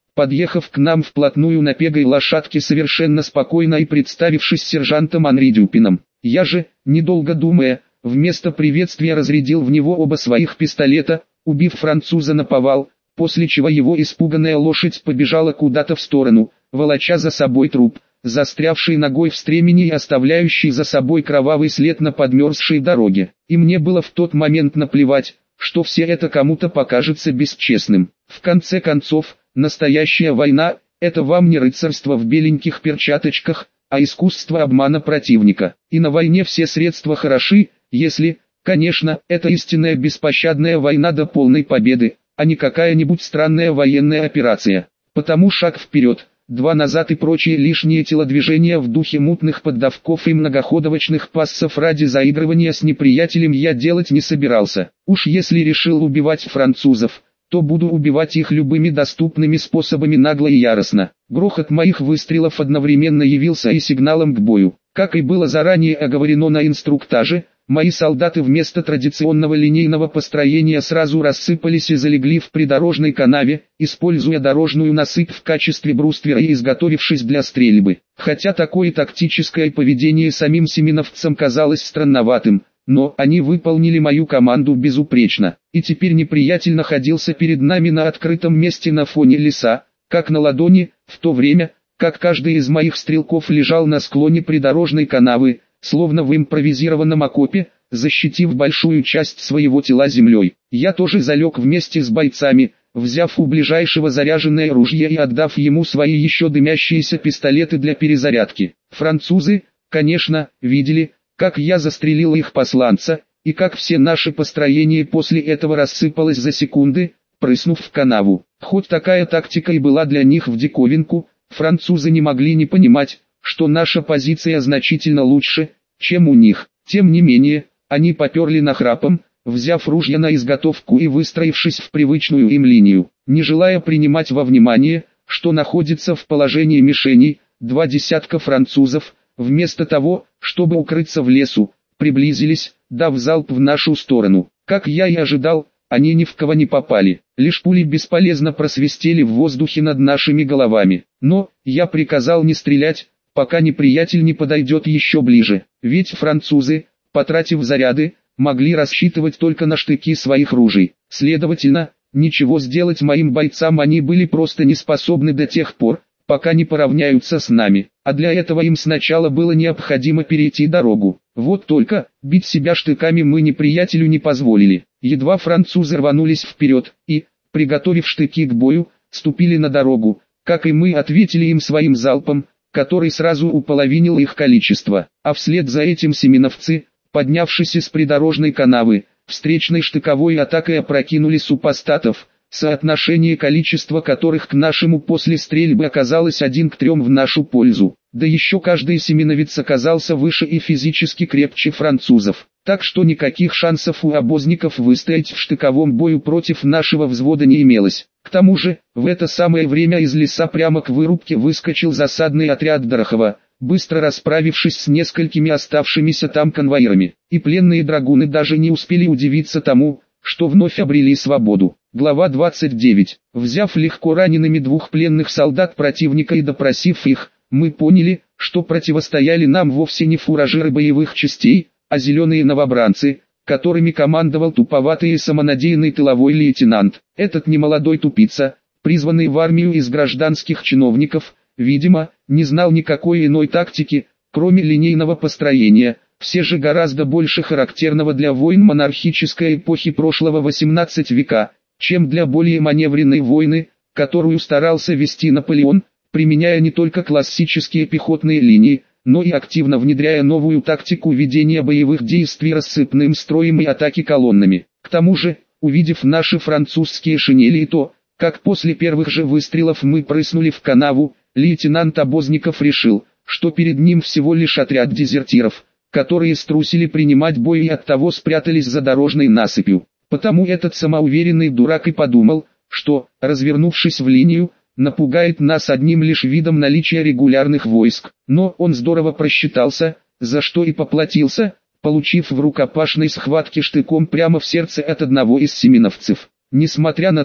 подъехав к нам вплотную на пегой лошадке совершенно спокойно и представившись сержантом Анри Дюпином. Я же, недолго думая, вместо приветствия разрядил в него оба своих пистолета, убив француза наповал, после чего его испуганная лошадь побежала куда-то в сторону, волоча за собой труп, застрявший ногой в стремени и оставляющий за собой кровавый след на подмерзшей дороге. И мне было в тот момент наплевать, что все это кому-то покажется бесчестным. В конце концов, настоящая война – это вам не рыцарство в беленьких перчаточках, а искусство обмана противника. И на войне все средства хороши, если, конечно, это истинная беспощадная война до полной победы, а не какая-нибудь странная военная операция. Потому шаг вперед, два назад и прочие лишние телодвижения в духе мутных поддавков и многоходовочных пассов ради заигрывания с неприятелем я делать не собирался. Уж если решил убивать французов, то буду убивать их любыми доступными способами нагло и яростно. Грохот моих выстрелов одновременно явился и сигналом к бою. Как и было заранее оговорено на инструктаже, мои солдаты вместо традиционного линейного построения сразу рассыпались и залегли в придорожной канаве, используя дорожную насыпь в качестве бруствера и изготовившись для стрельбы. Хотя такое тактическое поведение самим семеновцам казалось странноватым, но они выполнили мою команду безупречно, и теперь неприятель находился перед нами на открытом месте на фоне леса, как на ладони, в то время, как каждый из моих стрелков лежал на склоне придорожной канавы, словно в импровизированном окопе, защитив большую часть своего тела землей. Я тоже залег вместе с бойцами, взяв у ближайшего заряженное ружье и отдав ему свои еще дымящиеся пистолеты для перезарядки. Французы, конечно, видели, как я застрелил их посланца, и как все наши построения после этого рассыпалось за секунды, прыснув в канаву. Хоть такая тактика и была для них в диковинку, французы не могли не понимать, что наша позиция значительно лучше, чем у них. Тем не менее, они поперли нахрапом, взяв ружья на изготовку и выстроившись в привычную им линию, не желая принимать во внимание, что находится в положении мишеней, два десятка французов, вместо того, чтобы укрыться в лесу, приблизились, дав залп в нашу сторону. Как я и ожидал, они ни в кого не попали, лишь пули бесполезно просвистели в воздухе над нашими головами. Но, я приказал не стрелять, пока неприятель не подойдет еще ближе, ведь французы, потратив заряды, могли рассчитывать только на штыки своих ружей. Следовательно, ничего сделать моим бойцам они были просто не способны до тех пор, пока не поравняются с нами, а для этого им сначала было необходимо перейти дорогу. Вот только, бить себя штыками мы неприятелю не позволили. Едва французы рванулись вперед и, приготовив штыки к бою, ступили на дорогу, как и мы ответили им своим залпом, который сразу уполовинил их количество, а вслед за этим семеновцы, поднявшись из придорожной канавы, встречной штыковой атакой опрокинули супостатов, соотношение количества которых к нашему после стрельбы оказалось один к трем в нашу пользу. Да еще каждый семеновец оказался выше и физически крепче французов, так что никаких шансов у обозников выстоять в штыковом бою против нашего взвода не имелось. К тому же, в это самое время из леса прямо к вырубке выскочил засадный отряд Дорохова, быстро расправившись с несколькими оставшимися там конвоирами, и пленные драгуны даже не успели удивиться тому, что вновь обрели свободу. Глава двадцать девять. Взяв легко ранеными двух пленных солдат противника и допросив их, мы поняли, что противостояли нам вовсе не фуражиры боевых частей, а зеленые новобранцы, которыми командовал туповатый и самонадеянный тыловой лейтенант. Этот немолодой тупица, призванный в армию из гражданских чиновников, видимо, не знал никакой иной тактики, кроме линейного построения, все же гораздо больше характерного для войн монархической эпохи прошлого восемнадцатого века, чем для более маневренной войны, которую старался вести Наполеон, применяя не только классические пехотные линии, но и активно внедряя новую тактику ведения боевых действий рассыпным строем и атаки колоннами. К тому же, увидев наши французские шинели и то, как после первых же выстрелов мы прыснули в канаву, лейтенант Обозников решил, что перед ним всего лишь отряд дезертиров, которые струсили принимать бой и оттого спрятались за дорожной насыпью. Потому этот самоуверенный дурак и подумал, что, развернувшись в линию, напугает нас одним лишь видом наличия регулярных войск. Но он здорово просчитался, за что и поплатился, получив в рукопашной схватке штыком прямо в сердце от одного из семеновцев. Несмотря на то,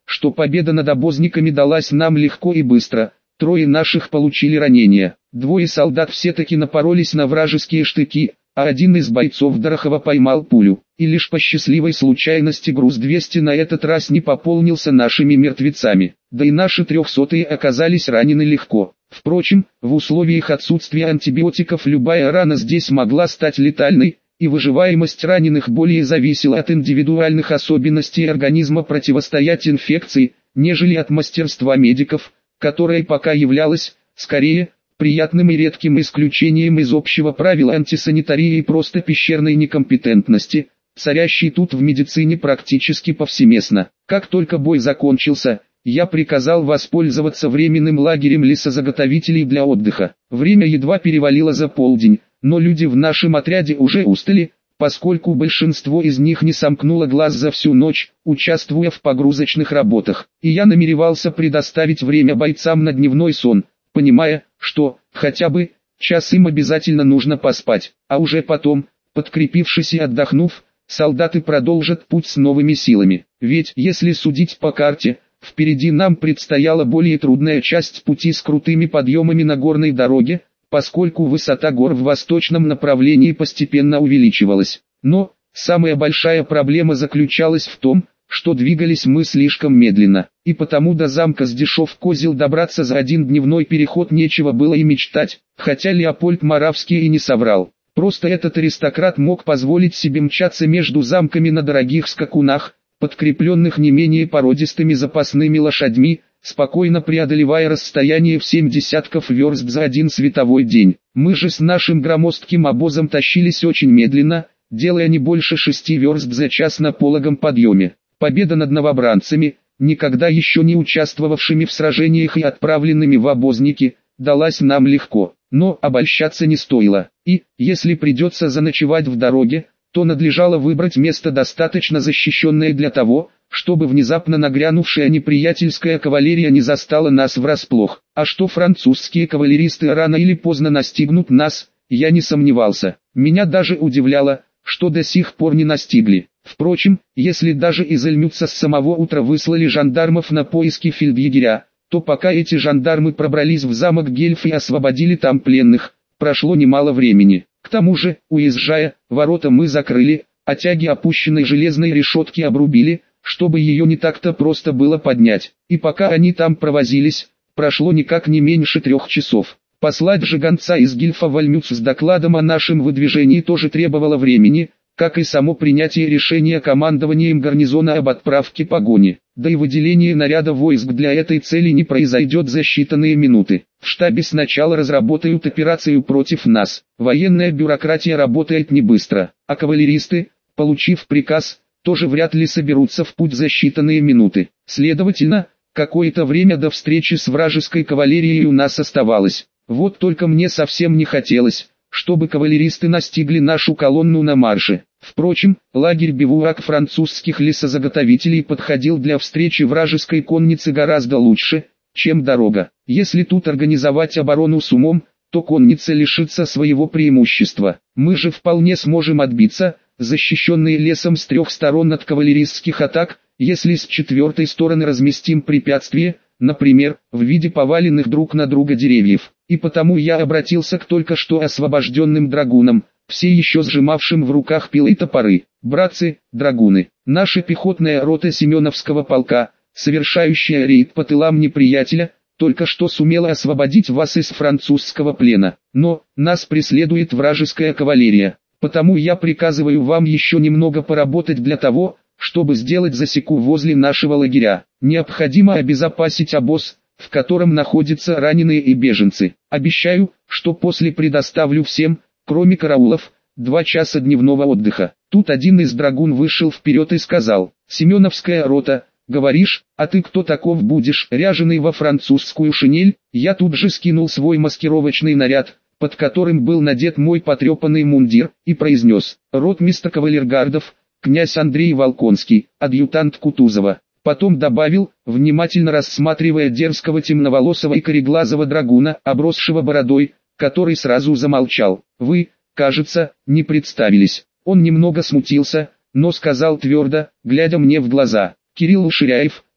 что победа над обозниками далась нам легко и быстро. Трое наших получили ранения, двое солдат все-таки напоролись на вражеские штыки, а один из бойцов Дорохова поймал пулю, и лишь по счастливой случайности груз двести на этот раз не пополнился нашими мертвецами, да и наши трехсотые оказались ранены легко. Впрочем, в условиях отсутствия антибиотиков любая рана здесь могла стать летальной, и выживаемость раненых более зависела от индивидуальных особенностей организма противостоять инфекции, нежели от мастерства медиков, которое пока являлось, скорее, приятным и редким исключением из общего правила антисанитарии и просто пещерной некомпетентности, царящей тут в медицине практически повсеместно. Как только бой закончился, я приказал воспользоваться временным лагерем лесозаготовителей для отдыха. Время едва перевалило за полдень, но люди в нашем отряде уже устали, поскольку большинство из них не сомкнуло глаз за всю ночь, участвуя в погрузочных работах. И я намеревался предоставить время бойцам на дневной сон, понимая, что, хотя бы, час им обязательно нужно поспать, а уже потом, подкрепившись и отдохнув, солдаты продолжат путь с новыми силами. Ведь, если судить по карте, впереди нам предстояла более трудная часть пути с крутыми подъемами на горной дороге, поскольку высота гор в восточном направлении постепенно увеличивалась. Но, самая большая проблема заключалась в том, что двигались мы слишком медленно, и потому до замка Сдешов-Козел добраться за один дневной переход нечего было и мечтать, хотя Леопольд Моравский и не соврал. Просто этот аристократ мог позволить себе мчаться между замками на дорогих скакунах, подкрепленных не менее породистыми запасными лошадьми, спокойно преодолевая расстояние в семь десятков верст за один световой день. Мы же с нашим громоздким обозом тащились очень медленно, делая не больше шести верст за час на пологом подъеме. Победа над новобранцами, никогда еще не участвовавшими в сражениях и отправленными в обозники, далась нам легко, но обольщаться не стоило. И, если придется заночевать в дороге, то надлежало выбрать место достаточно защищенное для того, чтобы внезапно нагрянувшая неприятельская кавалерия не застала нас врасплох. А что французские кавалеристы рано или поздно настигнут нас, я не сомневался. Меня даже удивляло, что до сих пор не настигли. Впрочем, если даже из Эльмюца с самого утра выслали жандармов на поиски фельдъегеря, то пока эти жандармы пробрались в замок Гельф и освободили там пленных, прошло немало времени. К тому же, уезжая, ворота мы закрыли, а тяги опущенной железной решетки обрубили, чтобы ее не так-то просто было поднять. И пока они там провозились, прошло никак не меньше трех часов. Послать же гонца из Гильфа в Эльмюц с докладом о нашем выдвижении тоже требовало времени, как и само принятие решения командованием гарнизона об отправке погони. Да и выделение наряда войск для этой цели не произойдет за считанные минуты. В штабе сначала разработают операцию против нас. Военная бюрократия работает не быстро, а кавалеристы, получив приказ, тоже вряд ли соберутся в путь за считанные минуты. Следовательно, какое-то время до встречи с вражеской кавалерией у нас оставалось. Вот только мне совсем не хотелось, чтобы кавалеристы настигли нашу колонну на марше. Впрочем, лагерь-бивуак французских лесозаготовителей подходил для встречи вражеской конницы гораздо лучше, чем дорога. Если тут организовать оборону с умом, то конница лишится своего преимущества. Мы же вполне сможем отбиться, защищенные лесом с трех сторон от кавалеристских атак, если с четвертой стороны разместим препятствие, например, в виде поваленных друг на друга деревьев. И потому я обратился к только что освобожденным драгунам, все еще сжимавшим в руках пилы и топоры. Братцы, драгуны, наша пехотная рота Семеновского полка, совершающая рейд по тылам неприятеля, только что сумела освободить вас из французского плена. Но, нас преследует вражеская кавалерия, потому я приказываю вам еще немного поработать для того, чтобы сделать засеку возле нашего лагеря. Необходимо обезопасить обоз, в котором находятся раненые и беженцы. Обещаю, что после предоставлю всем, кроме караулов, два часа дневного отдыха. Тут один из драгун вышел вперед и сказал: «Семеновская рота, говоришь, а ты кто таков будешь?» Ряженый во французскую шинель, я тут же скинул свой маскировочный наряд, под которым был надет мой потрепанный мундир, и произнес: «Ротмистр кавалергардов, князь Андрей Волконский, адъютант Кутузова». Потом добавил, внимательно рассматривая дерзкого темноволосого и кореглазого драгуна, обросшего бородой, который сразу замолчал: «Вы, кажется, не представились». Он немного смутился, но сказал твердо, глядя мне в глаза: «Кирилл Ширяев,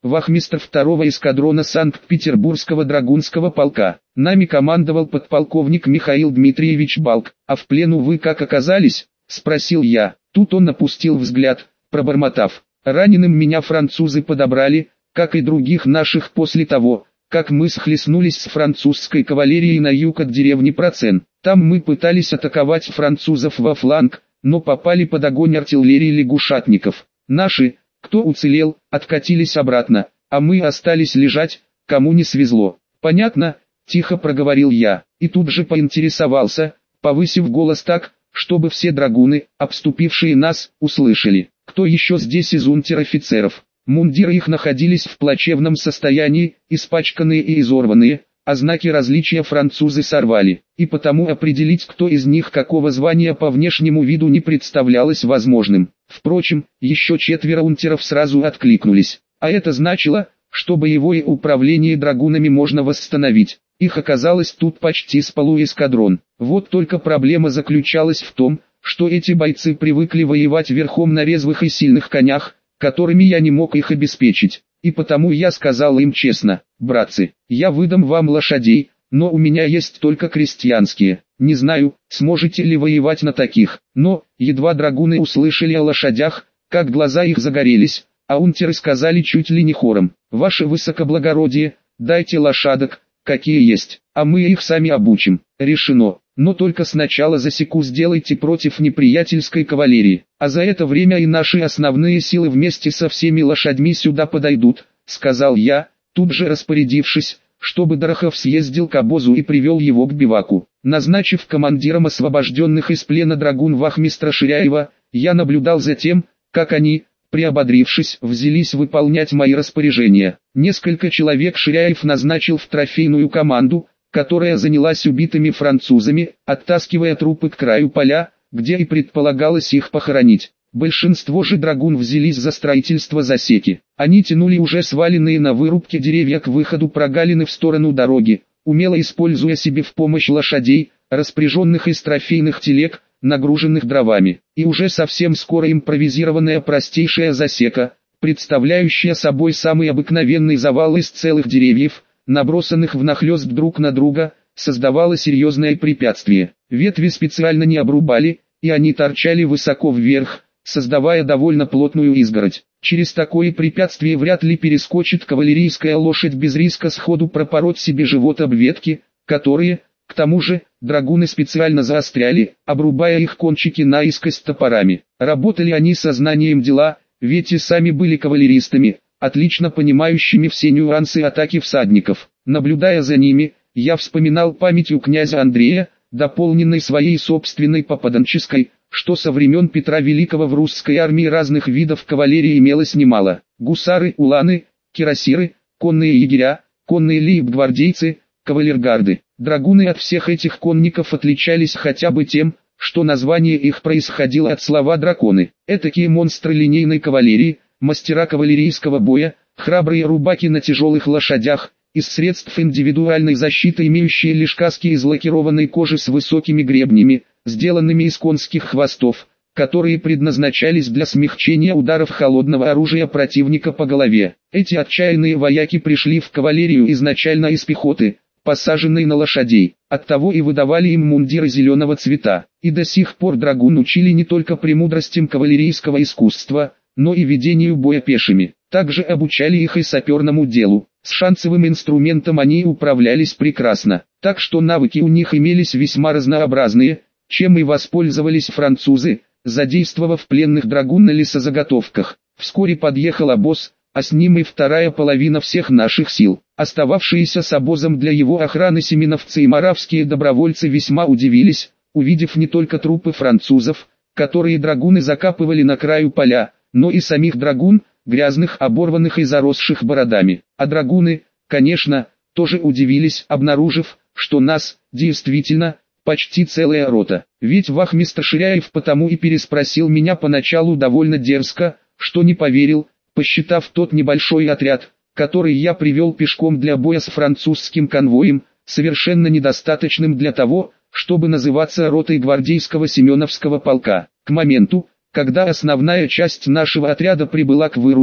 вахмистр второго эскадрона Санкт-Петербургского драгунского полка. Нами командовал подполковник Михаил Дмитриевич Балк. «А в плену вы как оказались?» – спросил я. Тут он опустил взгляд, пробормотав: «Раненым меня французы подобрали, как и других наших после того, как мы схлестнулись с французской кавалерией на юг от деревни Процен. Там мы пытались атаковать французов во фланг, но попали под огонь артиллерии лягушатников. Наши, кто уцелел, откатились обратно, а мы остались лежать, кому не свезло». «Понятно», – тихо проговорил я, и тут же поинтересовался, повысив голос так, чтобы все драгуны, обступившие нас, услышали: «Кто еще здесь из унтер-офицеров?» Мундиры их находились в плачевном состоянии, испачканные и изорванные, а знаки различия французы сорвали, и потому определить, кто из них какого звания по внешнему виду, не представлялось возможным. Впрочем, еще четверо унтеров сразу откликнулись, а это значило, что боевое управление драгунами можно восстановить. Их оказалось тут почти с полуэскадрон. Вот только проблема заключалась в том, что эти бойцы привыкли воевать верхом на резвых и сильных конях, которыми я не мог их обеспечить, и потому я сказал им честно: «Братцы, я выдам вам лошадей, но у меня есть только крестьянские, не знаю, сможете ли воевать на таких». Но, едва драгуны услышали о лошадях, как глаза их загорелись, а унтеры сказали чуть ли не хором: «Ваше высокоблагородие, дайте лошадок, какие есть, а мы их сами обучим». «Решено. Но только сначала засеку сделайте против неприятельской кавалерии, а за это время и наши основные силы вместе со всеми лошадьми сюда подойдут», — сказал я, тут же распорядившись, чтобы Дорохов съездил к обозу и привел его к биваку. Назначив командиром освобожденных из плена драгун вахмистра Ширяева, я наблюдал за тем, как они, приободрившись, взялись выполнять мои распоряжения. Несколько человек Ширяев назначил в трофейную команду, которая занялась убитыми французами, оттаскивая трупы к краю поля, где и предполагалось их похоронить. Большинство же драгун взялись за строительство засеки. Они тянули уже сваленные на вырубке деревья к выходу прогалины в сторону дороги, умело используя себе в помощь лошадей, распряженных из трофейных телег, нагруженных дровами. И уже совсем скоро импровизированная простейшая засека, представляющая собой самый обыкновенный завал из целых деревьев, набросанных внахлёст друг на друга, создавало серьезное препятствие. Ветви специально не обрубали, и они торчали высоко вверх, создавая довольно плотную изгородь. Через такое препятствие вряд ли перескочит кавалерийская лошадь без риска сходу пропороть себе живот об ветки, которые, к тому же, драгуны специально заостряли, обрубая их кончики наискось топорами. Работали они со знанием дела, ведь и сами были кавалеристами, отлично понимающими все нюансы атаки всадников. Наблюдая за ними, я вспоминал памятью князя Андрея, дополненной своей собственной попаданческой, что со времен Петра Великого в русской армии разных видов кавалерии имелось немало. Гусары, уланы, кирасиры, конные егеря, конные лейб-гвардейцы, кавалергарды. Драгуны от всех этих конников отличались хотя бы тем, что название их происходило от слова «драконы». Этакие монстры линейной кавалерии, мастера кавалерийского боя, храбрые рубаки на тяжелых лошадях, из средств индивидуальной защиты имеющие лишь каски из лакированной кожи с высокими гребнями, сделанными из конских хвостов, которые предназначались для смягчения ударов холодного оружия противника по голове. Эти отчаянные вояки пришли в кавалерию изначально из пехоты, посаженной на лошадей, оттого и выдавали им мундиры зеленого цвета. И до сих пор драгун учили не только премудростям кавалерийского искусства, но и ведению боя пешими. Также обучали их и саперному делу. С шансовым инструментом они управлялись прекрасно, так что навыки у них имелись весьма разнообразные, чем и воспользовались французы, задействовав пленных драгун на лесозаготовках. Вскоре подъехал обоз, а с ним и вторая половина всех наших сил. Остававшиеся с обозом для его охраны семеновцы и моравские добровольцы весьма удивились, увидев не только трупы французов, которые драгуны закапывали на краю поля, но и самих драгун, грязных, оборванных и заросших бородами. А драгуны, конечно, тоже удивились, обнаружив, что нас, действительно, почти целая рота. Ведь вахмистр Ширяев потому и переспросил меня поначалу довольно дерзко, что не поверил, посчитав тот небольшой отряд, который я привел пешком для боя с французским конвоем, совершенно недостаточным для того, чтобы называться ротой гвардейского Семеновского полка. К моменту, когда основная часть нашего отряда прибыла к вырубке,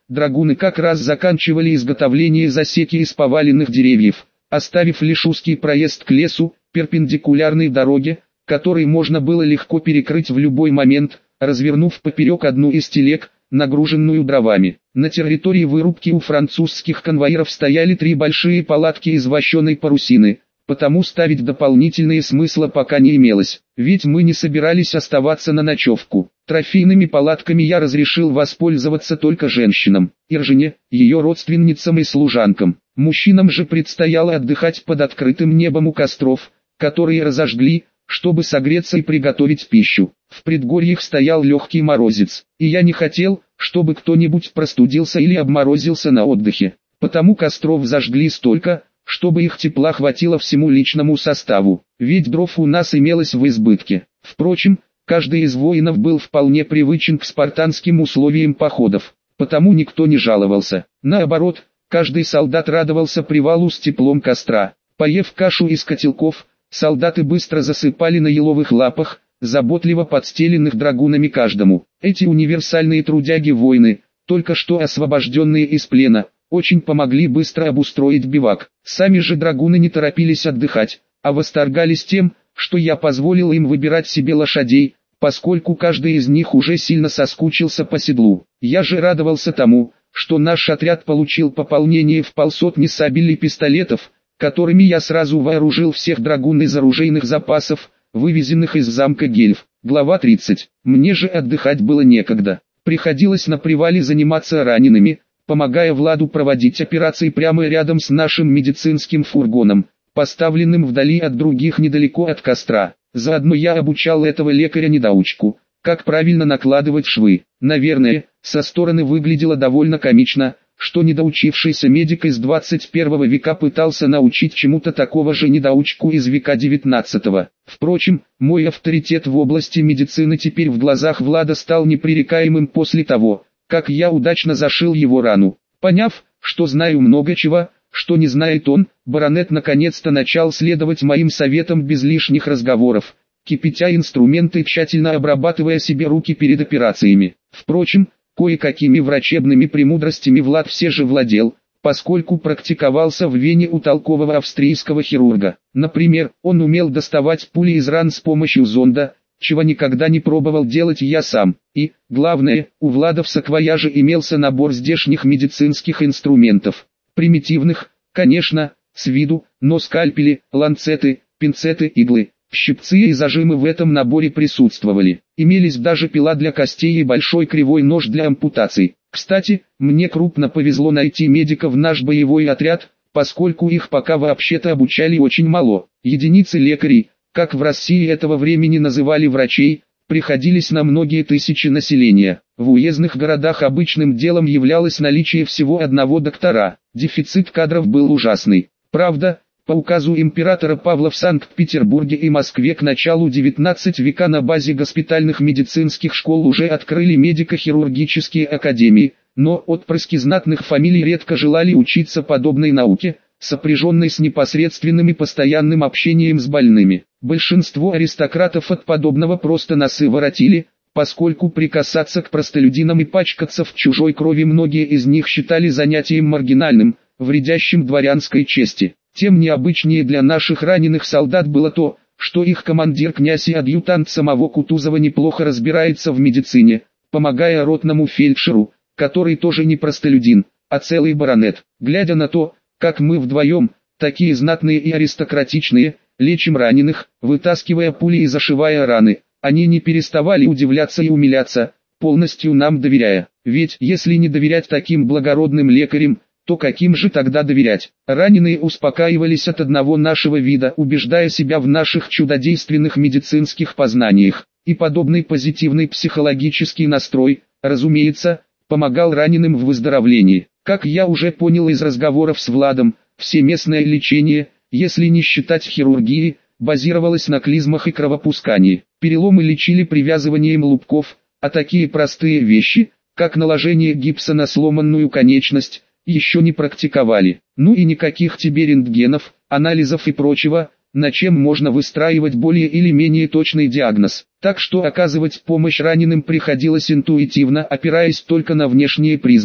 драгуны как раз заканчивали изготовление засеки из поваленных деревьев, оставив лишь узкий проезд к лесу, перпендикулярной дороге, который можно было легко перекрыть в любой момент, развернув поперек одну из телег, нагруженную дровами. На территории вырубки у французских конвоиров стояли три большие палатки из вощеной парусины, потому ставить дополнительные смысла пока не имелось, ведь мы не собирались оставаться на ночевку. Трофейными палатками я разрешил воспользоваться только женщинам, Иржине, ее родственницам и служанкам. Мужчинам же предстояло отдыхать под открытым небом у костров, которые разожгли, чтобы согреться и приготовить пищу. В предгорьях стоял легкий морозец, и я не хотел, чтобы кто-нибудь простудился или обморозился на отдыхе. Потому костров зажгли столько, чтобы их тепла хватило всему личному составу, ведь дров у нас имелось в избытке. Впрочем, каждый из воинов был вполне привычен к спартанским условиям походов, потому никто не жаловался. Наоборот, каждый солдат радовался привалу с теплом костра. Поев кашу из котелков, солдаты быстро засыпали на еловых лапах, заботливо подстеленных драгунами каждому. Эти универсальные трудяги-воины, только что освобожденные из плена, очень помогли быстро обустроить бивак. Сами же драгуны не торопились отдыхать, а восторгались тем, что я позволил им выбирать себе лошадей, поскольку каждый из них уже сильно соскучился по седлу. Я же радовался тому, что наш отряд получил пополнение в полсотни сабель и пистолетов, которыми я сразу вооружил всех драгун из оружейных запасов, вывезенных из замка Гельф. Глава тридцать. Мне же отдыхать было некогда. Приходилось на привале заниматься ранеными, помогая Владу проводить операции прямо рядом с нашим медицинским фургоном, поставленным вдали от других недалеко от костра. Заодно я обучал этого лекаря-недоучку, как правильно накладывать швы. Наверное, со стороны выглядело довольно комично, что недоучившийся медик из двадцать первого века пытался научить чему-то такого же недоучку из века девятнадцатого. Впрочем, мой авторитет в области медицины теперь в глазах Влада стал непререкаемым после того, как я удачно зашил его рану. Поняв, что знаю много чего, что не знает он, баронет наконец-то начал следовать моим советам без лишних разговоров, кипятя инструменты и тщательно обрабатывая себе руки перед операциями. Впрочем, кое-какими врачебными премудростями Влад все же владел, поскольку практиковался в Вене у толкового австрийского хирурга. Например, он умел доставать пули из ран с помощью зонда, чего никогда не пробовал делать я сам. И, главное, у Влада в саквояже имелся набор здешних медицинских инструментов. Примитивных, конечно, с виду, но скальпели, ланцеты, пинцеты, иглы, щипцы и зажимы в этом наборе присутствовали. Имелись даже пила для костей и большой кривой нож для ампутаций. Кстати, мне крупно повезло найти медика в наш боевой отряд, поскольку их пока вообще-то обучали очень мало. Единицы лекарей, как в России этого времени называли врачей, приходились на многие тысячи населения. В уездных городах обычным делом являлось наличие всего одного доктора. Дефицит кадров был ужасный. Правда, по указу императора Павла в Санкт-Петербурге и Москве к началу девятнадцатого века на базе госпитальных медицинских школ уже открыли медико-хирургические академии, но отпрыски знатных фамилий редко желали учиться подобной науке, сопряженной с непосредственным и постоянным общением с больными. Большинство аристократов от подобного просто носы воротили, поскольку прикасаться к простолюдинам и пачкаться в чужой крови многие из них считали занятием маргинальным, вредящим дворянской чести. Тем необычнее для наших раненых солдат было то, что их командир князь и адъютант самого Кутузова неплохо разбирается в медицине, помогая ротному фельдшеру, который тоже не простолюдин, а целый баронет. Глядя на то, как мы вдвоем, такие знатные и аристократичные, лечим раненых, вытаскивая пули и зашивая раны, они не переставали удивляться и умиляться, полностью нам доверяя. Ведь если не доверять таким благородным лекарям, то каким же тогда доверять? Раненые успокаивались от одного нашего вида, убеждая себя в наших чудодейственных медицинских познаниях. И подобный позитивный психологический настрой, разумеется, помогал раненым в выздоровлении. Как я уже понял из разговоров с Владом, все местное лечение, если не считать хирургии, базировалось на клизмах и кровопускании. Переломы лечили привязыванием лупков, а такие простые вещи, как наложение гипса на сломанную конечность, еще не практиковали. Ну и никаких тебе рентгенов, анализов и прочего, на чем можно выстраивать более или менее точный диагноз. Так что оказывать помощь раненым приходилось интуитивно, опираясь только на внешние признаки.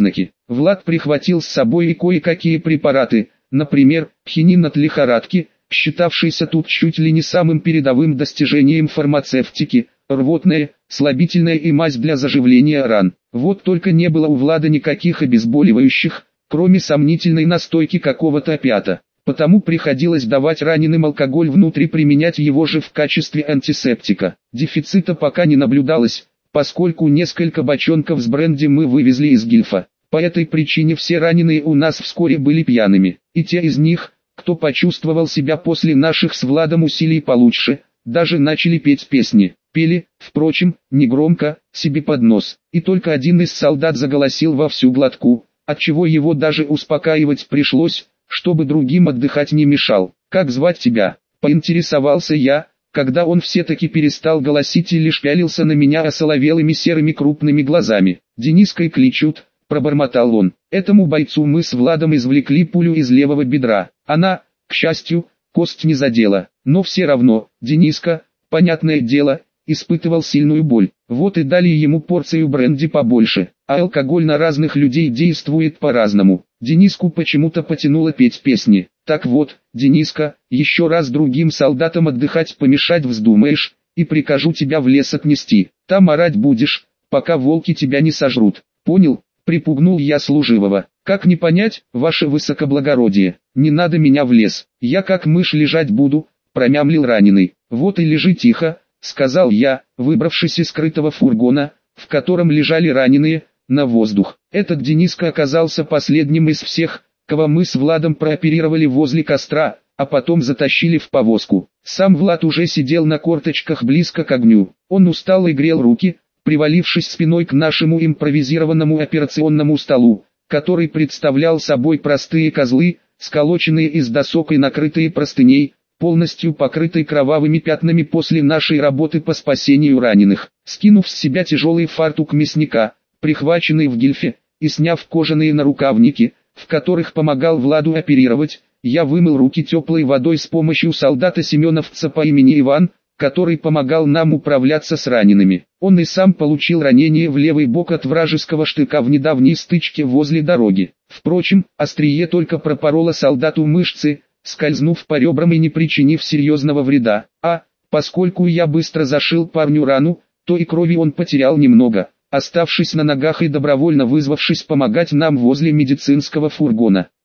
Влад прихватил с собой и кое-какие препараты, например, хинин от лихорадки, считавшийся тут чуть ли не самым передовым достижением фармацевтики, рвотное, слабительное и мазь для заживления ран. Вот только не было у Влада никаких обезболивающих, кроме сомнительной настойки какого-то опиата. Потому приходилось давать раненым алкоголь внутрь и применять его же в качестве антисептика. Дефицита пока не наблюдалось, поскольку несколько бочонков с бренди мы вывезли из Гильфа. По этой причине все раненые у нас вскоре были пьяными. И те из них, кто почувствовал себя после наших с Владом усилий получше, даже начали петь песни. Пели, впрочем, негромко, себе под нос. И только один из солдат заголосил во всю глотку, отчего его даже успокаивать пришлось, чтобы другим отдыхать не мешал. «Как звать тебя?» – поинтересовался я, когда он все-таки перестал голосить и лишь пялился на меня осоловелыми серыми крупными глазами. «Дениской кличут», – пробормотал он. «Этому бойцу мы с Владом извлекли пулю из левого бедра. Она, к счастью, кость не задела, но все равно, Дениска, понятное дело, испытывал сильную боль. Вот и дали ему порцию бренди побольше, а алкоголь на разных людей действует по-разному». Дениску почему-то потянуло петь песни. «Так вот, Дениска, еще раз другим солдатам отдыхать помешать вздумаешь, и прикажу тебя в лес отнести. Там орать будешь, пока волки тебя не сожрут. Понял?» — припугнул я служивого. «Как не понять, ваше высокоблагородие? Не надо меня в лес, я как мышь лежать буду», — промямлил раненый. «Вот и лежи тихо», — сказал я, выбравшись из скрытого фургона, в котором лежали раненые, на воздух. Этот Дениска оказался последним из всех, кого мы с Владом прооперировали возле костра, а потом затащили в повозку. Сам Влад уже сидел на корточках близко к огню. Он устало грел руки, привалившись спиной к нашему импровизированному операционному столу, который представлял собой простые козлы, сколоченные из досок и накрытые простыней, полностью покрытый кровавыми пятнами после нашей работы по спасению раненых. Скинув с себя тяжелый фартук мясника, прихваченный в Гильфе, и сняв кожаные нарукавники, в которых помогал Владу оперировать, я вымыл руки теплой водой с помощью солдата-семеновца по имени Иван, который помогал нам управляться с ранеными. Он и сам получил ранение в левый бок от вражеского штыка в недавней стычке возле дороги. Впрочем, острие только пропороло солдату мышцы, скользнув по ребрам и не причинив серьезного вреда. А, поскольку я быстро зашил парню рану, то и крови он потерял немного, оставшись на ногах и добровольно вызвавшись помогать нам возле медицинского фургона.